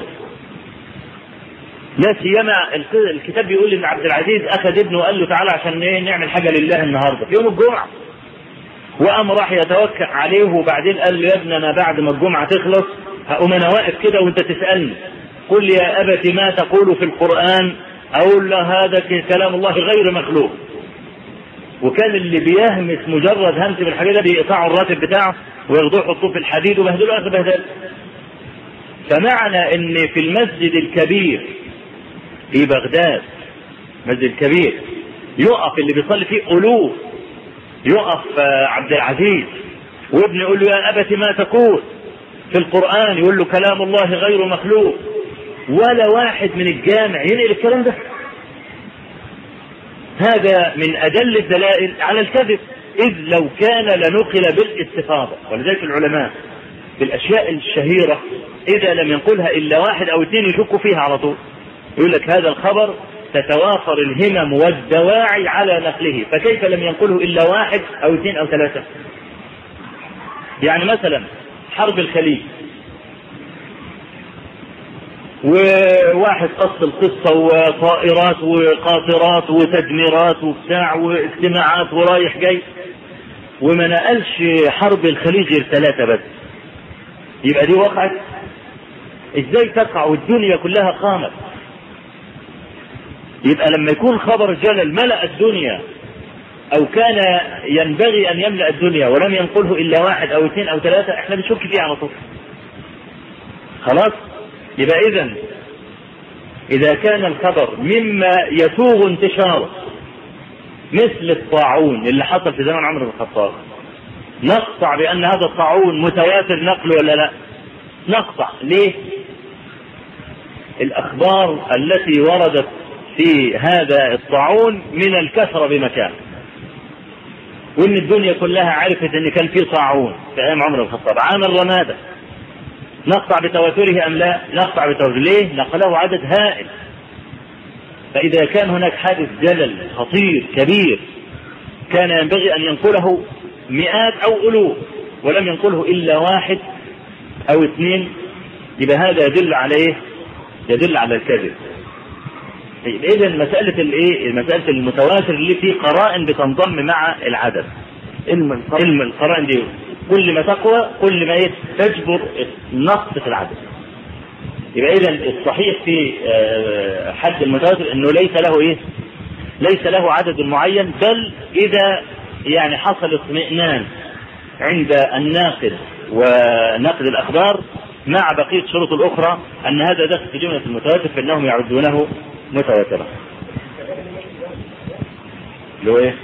لا سيما الكتاب بيقول ان عبد العزيز اخذ ابنه وقال له تعالى عشان نعمل حاجة لله النهاردة في يوم الجمعة، وقام راح يتوكل عليه، وبعدين قال له يا ابني انا بعد ما الجمعة تخلص هقوم انا واقف كده وانت تسألني قل يا ابت ما تقول في القرآن، اقول له هذا كلام الله غير مخلوق. وكان اللي بيهمس مجرد همس بالحاجة ده بيقطعوا الراتب بتاعه وياخدوه يحطوه في الحديد وبهدلوا اخر بهدل. فمعنى ان في المسجد الكبير في بغداد، مسجد الكبير، يقف اللي بيصلي فيه ألوف، يقف عبد العزيز وابنه يقول له يا أبت ما تقول في القرآن، يقول له كلام الله غير مخلوق، ولا واحد من الجامع ينقل الكلام ده. هذا من أدل الدلائل على الكذب، إذ لو كان لنقل بالاستفاضة. ولذلك العلماء في الأشياء الشهيرة إذا لم ينقلها إلا واحد أو اثنين يشكوا فيها على طول. يقول لك هذا الخبر تتوافر الهمم والدواعي على نقله، فكيف لم ينقله إلا واحد أو اثنين أو ثلاثة؟ يعني مثلا حرب الخليج، وواحد قص القصة وطائرات وقاطرات وتدميرات وبتاع واجتماعات ورايح جاي، وما نقلش حرب الخليج غير 3 بس، يبقى دي وقعت؟ ازاي تقع والدنيا كلها قامت؟ يبقى لما يكون خبر جلل ملأ الدنيا او كان ينبغي ان يملأ الدنيا ولم ينقله الا واحد او اثنين او ثلاثة، احنا بنشك فيه على طول. خلاص؟ يبقى اذا كان الخبر مما يسوغ انتشاره مثل الطاعون اللي حصل في زمن عمر بن الخطاب، نقطع بان هذا الطاعون متواتر نقله ولا لا؟ نقطع. ليه؟ الاخبار التي وردت في هذا الطاعون من الكثرة بمكان، وان الدنيا كلها عرفت ان كان في طاعون في ايام عمر بن الخطاب عام الرمادة، نقطع بتواتره ام لا؟ نقطع بتواتره. ليه؟ نقله عدد هائل. فاذا كان هناك حادث جلل خطير كبير كان ينبغي ان ينقله مئات او الوف ولم ينقله الا واحد او اثنين، يبقى هذا يدل على ايه؟ يدل على الكذب. اذا مسألة المتواتر اللي فيه قرائن بتنضم مع العدد، علم القرائن دي كل ما تقوى كل ما تجبر نقص في العدد. يبقى اذا الصحيح في حد المتواتر انه ليس له عدد معين، بل اذا يعني حصل اطمئنان عند الناقد ونقد الاخبار مع بقية الشروط الاخرى ان هذا داخل في جملة المتواتر فانهم يعدونه متواترة. لو ايه؟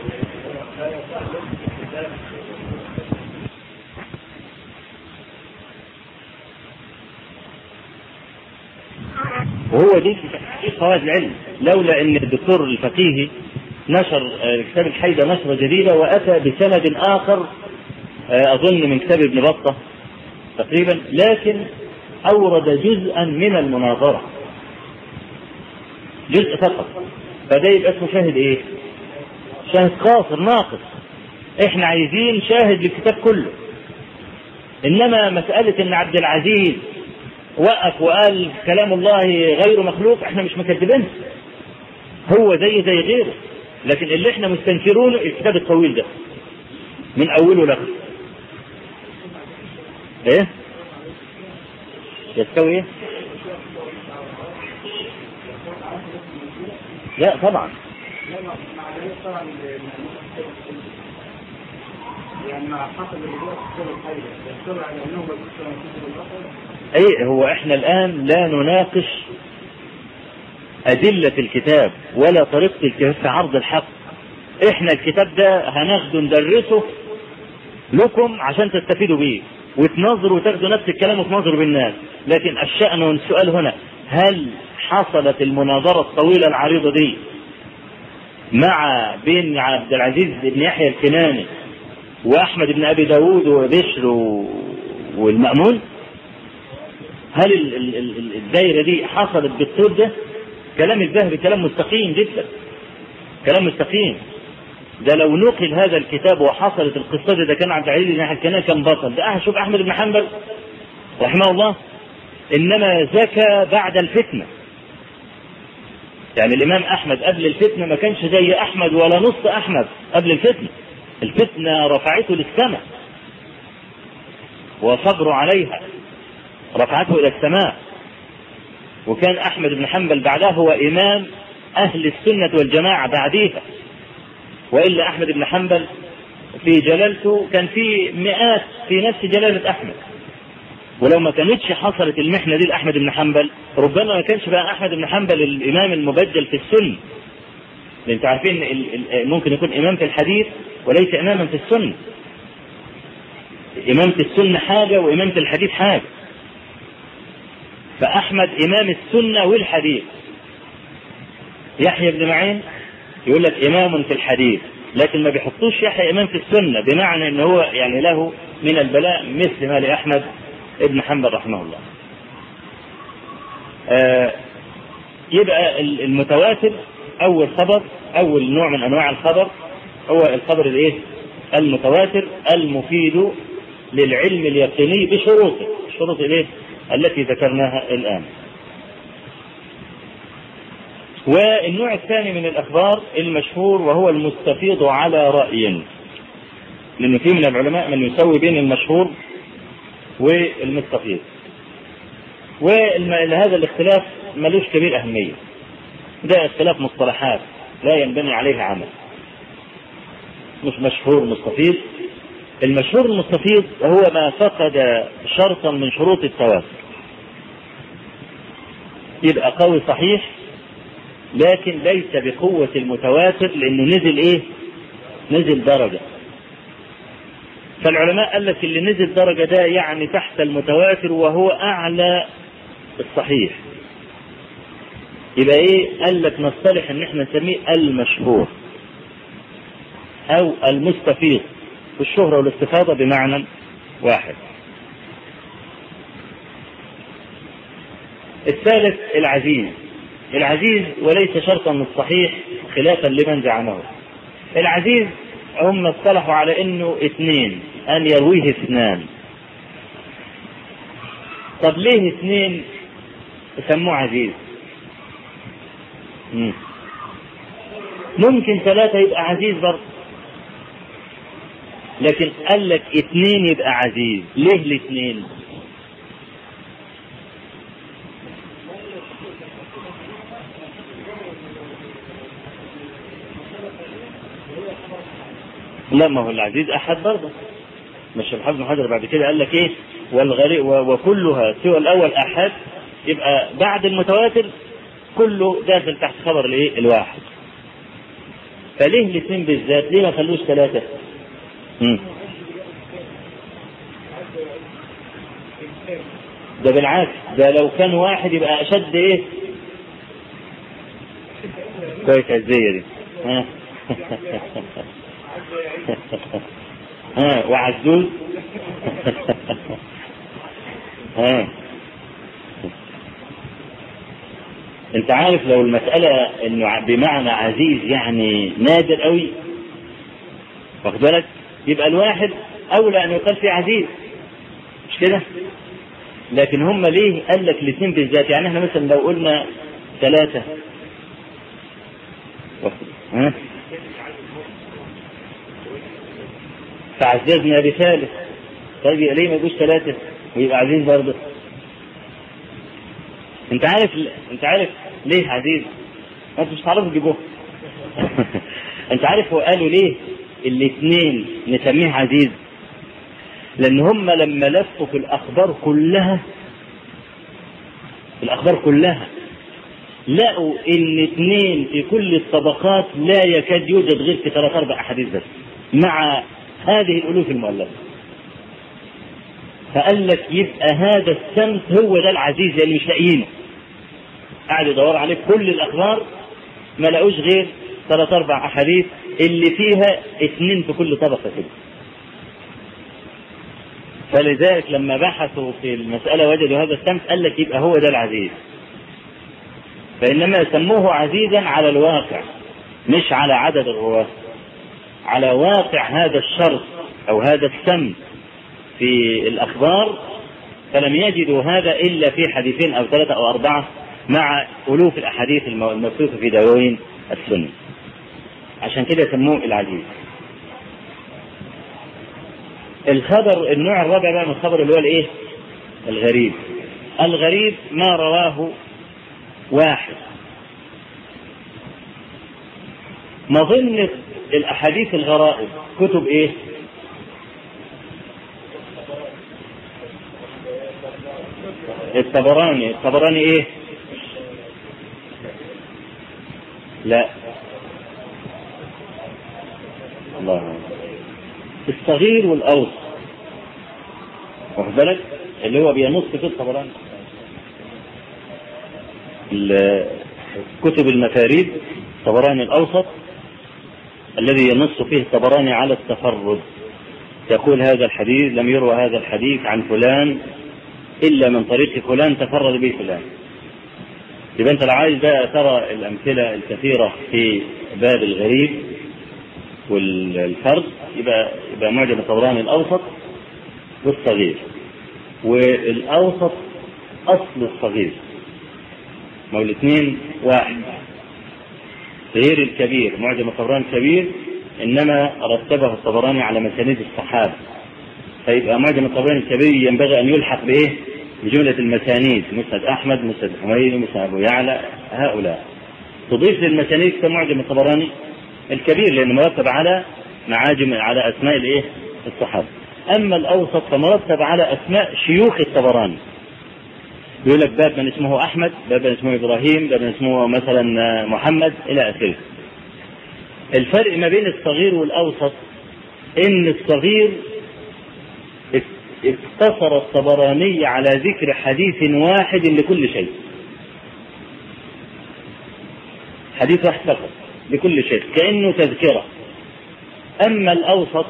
وهو دي قواعد العلم، لولا ان الدكتور الفقيهي نشر كتاب الحيدة نشرة جديدة واتى بسند اخر اظن من كتاب ابن بطة تقريبا، لكن اورد جزءا من المناظرة، جزء فقط، فده يبقى اسمه شاهد ايه؟ شاهد قاصر ناقص. احنا عايزين شاهد للكتاب كله. انما مسألة ان عبد العزيز وقف وقال كلام الله غير مخلوق، احنا مش مكذبين، هو زي غيره، لكن اللي احنا مستنكرونه الكتاب الطويل ده من اوله لاخره. ايه يستوي ايه؟ لا طبعا اي هو احنا الان لا نناقش ادلة الكتاب ولا طريقة الكتاب في عرض الحق. احنا الكتاب ده هناخده ندرسه لكم عشان تستفيدوا بيه وتنظروا وتاخدوا نفس الكلام وتنظروا بالناس، لكن الشأن والسؤال هنا هل حصلت المناظرة الطويلة العريضة دي مع بين عبد العزيز بن يحيى الكناني واحمد بن ابي داود وبشر والمأمون؟ هل الدائرة دي حصلت بالطول ده؟ كلام الذهبي كلام مستقيم جدا، كلام مستقيم. ده لو نقل هذا الكتاب وحصلت القصة ده كان عبد العزيز بن يحيى الكناني كان بطل. ده شوف احمد بن حنبل رحمه الله انما زكى بعد الفتنة، يعني الامام احمد قبل الفتنة ما كانش زي احمد ولا نص احمد قبل الفتنة. الفتنة رفعته للسماء وصبروا عليها رفعته الى السماء، وكان احمد بن حنبل بعدها هو امام اهل السنة والجماعة بعديها. والا احمد بن حنبل في جلالته كان في مئات في نفس جلالة احمد، ولو ما كانتش حصلت المحنة دي لأحمد بن حنبل ربما ما كانش بقى أحمد بن حنبل الإمام المبجل في السنة. لأن انتوا عارفين ممكن يكون إمام في الحديث وليس إماما في السنة. إمامة السنة حاجة وإمامة الحديث حاجة. فأحمد إمام السنة والحديث. يحيى بن معين يقول لك إمام في الحديث، لكن ما بيحطوش يحيى إمام في السنة، بمعنى أنه هو يعني له من البلاء مثل ما لأحمد ابن حنبل رحمه الله. يبقى المتواتر أول خبر، أول نوع من أنواع الخبر هو الخبر الإيه؟ المتواتر المفيد للعلم اليقيني بشروطه، الشروط الإيه؟ التي ذكرناها الآن. والنوع الثاني من الأخبار المشهور وهو المستفيض على رأي، لأن في من العلماء من يسوي بين المشهور والمستفيض، وهذا الاختلاف ملوش كبير أهمية، ده اختلاف مصطلحات لا ينبني عليه عمل. مش مشهور مستفيض، المشهور المستفيض هو ما فقد شرطا من شروط التواتر، يبقى قوي صحيح لكن ليس بقوة المتواتر لأنه نزل إيه؟ نزل درجة. فالعلماء قال لك اللي نزل درجة ده يعني تحت المتواتر وهو أعلى الصحيح، يبقى إيه؟ قال لك نصطلح إن إحنا نسميه المشهور أو المستفيض، والشهرة والاستفاضة بمعنى واحد. الثالث العزيز، العزيز وليس شرطا للصحيح خلافا لمن زعمه. العزيز هم اصطلحوا على انه اثنين، ان يرويه اثنان. طب ليه اثنين يسموه عزيز؟ ممكن ثلاثة يبقى عزيز برضه، لكن قال لك اثنين يبقى عزيز. ليه الاثنين؟ لا، ما هو العزيز احد برضه، مش الحافظ بن حجر بعد كده قال لك ايه؟ والغريب وكلها سوى الاول احد، يبقى بعد المتواتر كله داخل تحت خبر الايه؟ الواحد. فليه الاثنين بالذات؟ ليه ما خلوش ثلاثة؟ ده بالعكس، ده لو كان واحد يبقى اشد ايه؟ كويس عزية دي. وعزوز. انت عارف لو المسألة انه بمعنى عزيز يعني نادر قوي، واخد بالك، يبقى الواحد اولى ان يقال فيه عزيز، مش كده؟ لكن هم ليه قال لك الاثنين بالذات؟ يعني احنا مثلا لو قلنا ثلاثة فعززنا بثالث، طيب ليه ما يجوش ثلاثة ويبقى عزيز برضه؟ انت عارف ليه عزيز؟ انت مش هتعرفوا تجيبوه. انت عارف هو قالوا ليه الاثنين نسميه عزيز؟ لان هم لما لفوا في الاخبار كلها لقوا ان اثنين في كل الطبقات لا يكاد يوجد غير في 3-4 احاديث بس مع هذه الالوف المؤلفه. فقال لك يبقى هذا السمت هو ده العزيز اللي مش لاقيينه، قاعد يدور عليه كل الاخبار ما لقوش غير 3-4 احاديث اللي فيها اثنين في كل طبقه كده. فلذلك لما بحثوا في المساله وجدوا هذا السمت، قال لك يبقى هو ده العزيز. فإنما سموه عزيزا على الواقع مش على عدد الرواة، على واقع هذا الشرط أو هذا السمت في الأخبار. فلم يجدوا هذا إلا في حديثين أو 3 أو 4 مع ألوف الأحاديث الموثوقة في دواوين السنة، عشان كده سموه العزيز. الخبر النوع الرابع بقى من الخبر اللي هو الايه؟ الغريب. الغريب ما رواه واحد. مظنة الأحاديث الغرائب كتب ايه؟ الطبراني ايه؟ لا، الله، الصغير والأوسط، واخد بالك، اللي هو بينص في الطبراني. كتب المفاريد الطبراني الأوسط الذي ينص فيه الطبراني على التفرد، يقول هذا الحديث لم يروى هذا الحديث عن فلان إلا من طريق فلان تفرد به فلان. يبقى أنت لو عايز بقى ترى الأمثلة الكثيرة في باب الغريب والفرد يبقى معجم الطبراني الأوسط والصغير، والأوسط أصل الصغير، ما هو الاثنين واحد، غير الكبير. معجم الطبراني الكبير إنما رتبه الطبراني على مسانيد الصحابة، فيبقى معجم الطبراني الكبير ينبغي أن يلحق بإيه؟ بجملة المسانيد، مسند أحمد، مسند حميد، مسند أبو يعلى، هؤلاء تضيف للمسانيد كمعجم الطبراني الكبير لأنه مرتب على معاجم على أسماء الإيه؟ الصحابة. أما الأوسط فمرتب على أسماء شيوخ الطبراني، يقول لك باب من اسمه أحمد، باب من اسمه إبراهيم، باب من اسمه مثلا محمد إلى آخره. الفرق ما بين الصغير والأوسط إن الصغير اقتصر الطبراني على ذكر حديث واحد لكل شيء، حديث واحد فقط لكل شيء كأنه تذكرة. أما الأوسط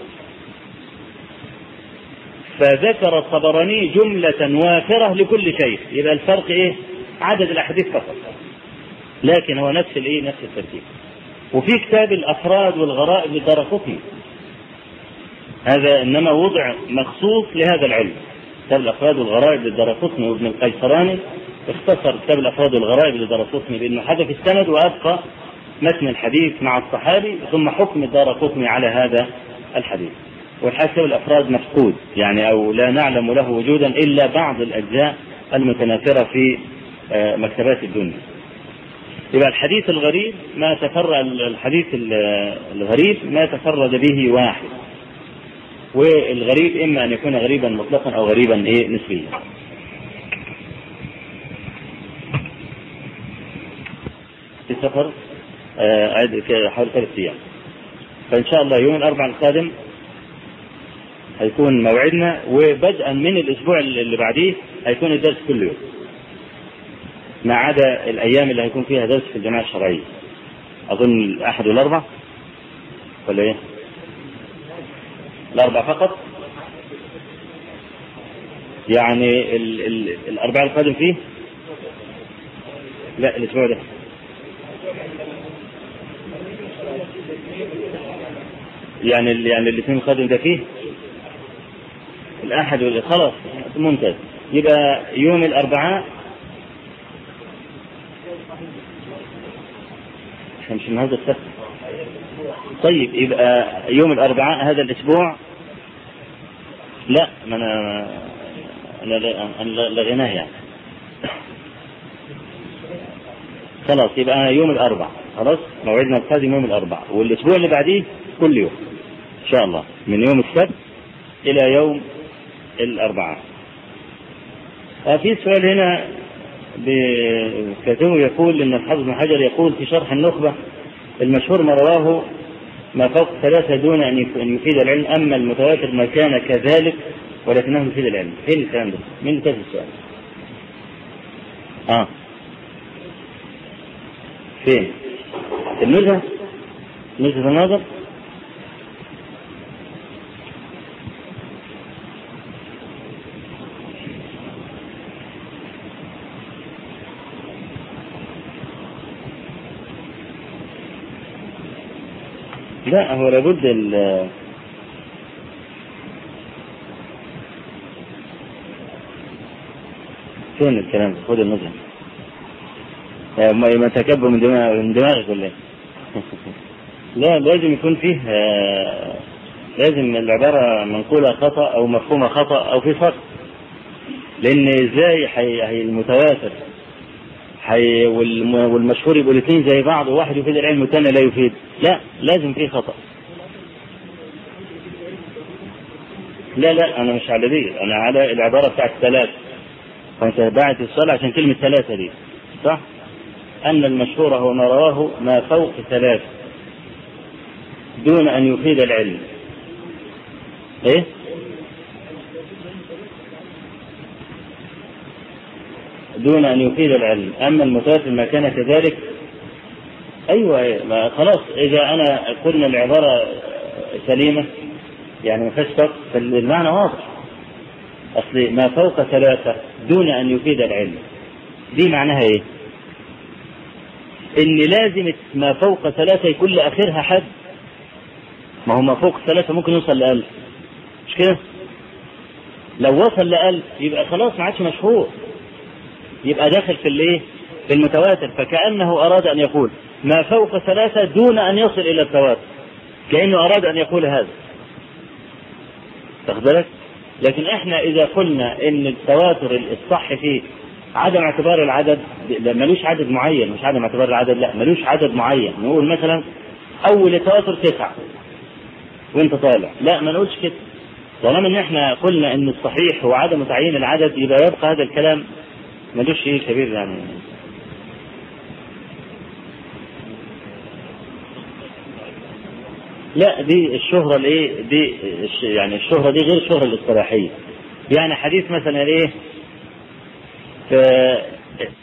فذكر الطبراني جملة وافرة لكل شيء، يبقى الفرق إيه؟ عدد الأحاديث فقط، لكن هو نفس الإيه؟ نفس الترتيب. وفي كتاب الأفراد والغرائب للدارقطني، هذا إنما وضع مخصوص لهذا العلم. كتاب الأفراد والغرائب للدارقطني وابن القيسراني اختصر كتاب الأفراد والغرائب للدارقطني بأنه حذف السند وأبقى متن الحديث مع الصحابي ثم حكم الدارقطني على هذا الحديث. والحكم الأفراد مفقود يعني أو لا نعلم له وجودا إلا بعض الأجزاء المتناثرة في مكتبات الدنيا. يبقى الحديث الغريب ما تفرد، الحديث الغريب ما تفرد به واحد، والغريب إما أن يكون غريبا مطلقا أو غريبا نسبيا. في سفر حوالي 3 أيام، فإن شاء الله يوم الأربعاء القادم هيكون موعدنا، وبدءا من الأسبوع اللي بعديه هيكون الدرس كل يوم ما عدا الأيام اللي هيكون فيها درس في الجماعة الشرعية، أظن الأحد والأربع ولا إيه؟ الأربع فقط، يعني الأربعاء القادم فيه؟ لا الأسبوع ده يعني الاثنين القادم ده فيه الأحد خلاص ممتاز. يبقى يوم الأربعاء احنا مش النهارده السبت، طيب يبقى يوم الأربعاء هذا الأسبوع لا ما أنا لغيناه يعني خلاص. يبقى يوم الأربعاء خلاص موعدنا القادم يوم الأربعاء، والأسبوع اللي بعديه كل يوم إن شاء الله من يوم السبت إلى يوم الأربعاء. في سؤال هنا كاتبه يقول إن الحافظ بن حجر يقول في شرح النخبة المشهور ما رواه ما فوق 3 دون أن يفيد العلم، أما المتواتر ما كان كذلك ولكنه يفيد العلم. فين الكلام ده؟ مين كتب السؤال؟ فين؟ النزهة؟ نزهة النظر؟ لا هو لابد فين الكلام؟ خد النزهة ما تكبر من دماغك ولا ايه؟ لا لازم يكون فيه لازم العبارة منقولة خطأ أو مفهومة خطأ أو في فرق، لأن إزاي هي المتواتر والمشهور يبقوا الاثنين زي بعض وواحد يفيد العلم والثاني لا يفيد؟ لا لازم فيه خطأ. لا أنا مش على دي، أنا على العبارة بتاعت 3، فأنت باعت الصلاة عشان كلمة 3 دي صح؟ أن المشهور هو ما رواه ما فوق 3 دون أن يفيد العلم. إيه؟ دون أن يفيد العلم، أما المتواتر ما كان كذلك. أيوة ما خلاص إذا أنا قلنا العبارة سليمة يعني ما فيش فرق فالمعنى واضح، أصل ما فوق 3 دون أن يفيد العلم دي معناها إيه؟ إن لازم ما فوق 3 يكون لآخرها حد. ما هو ما فوق 3 ممكن يوصل ل1000 مش كده؟ لو وصل ل1000 يبقى خلاص ما عادش مشهور، يبقى داخل في الايه؟ في المتواتر. فكأنه أراد أن يقول ما فوق 3 دون أن يصل إلى التواتر، كأنه أراد أن يقول هذا. تاخد بالك؟ لكن احنا إذا قلنا إن التواتر الصح فيه عدم اعتبار العدد، ملوش عدد معين، مش عدم اعتبار العدد، لا ملوش عدد معين. نقول مثلا أول التواتر 9 وانت طالع، لا ما نقولش كده. طالما ان احنا قلنا ان الصحيح هو عدم تعيين العدد يبقى يبقى هذا الكلام ملوش شيء كبير يعني. لا دي الشهرة الايه دي يعني الشهرة دي غير الشهرة الاصطلاحية. يعني حديث مثلا ايه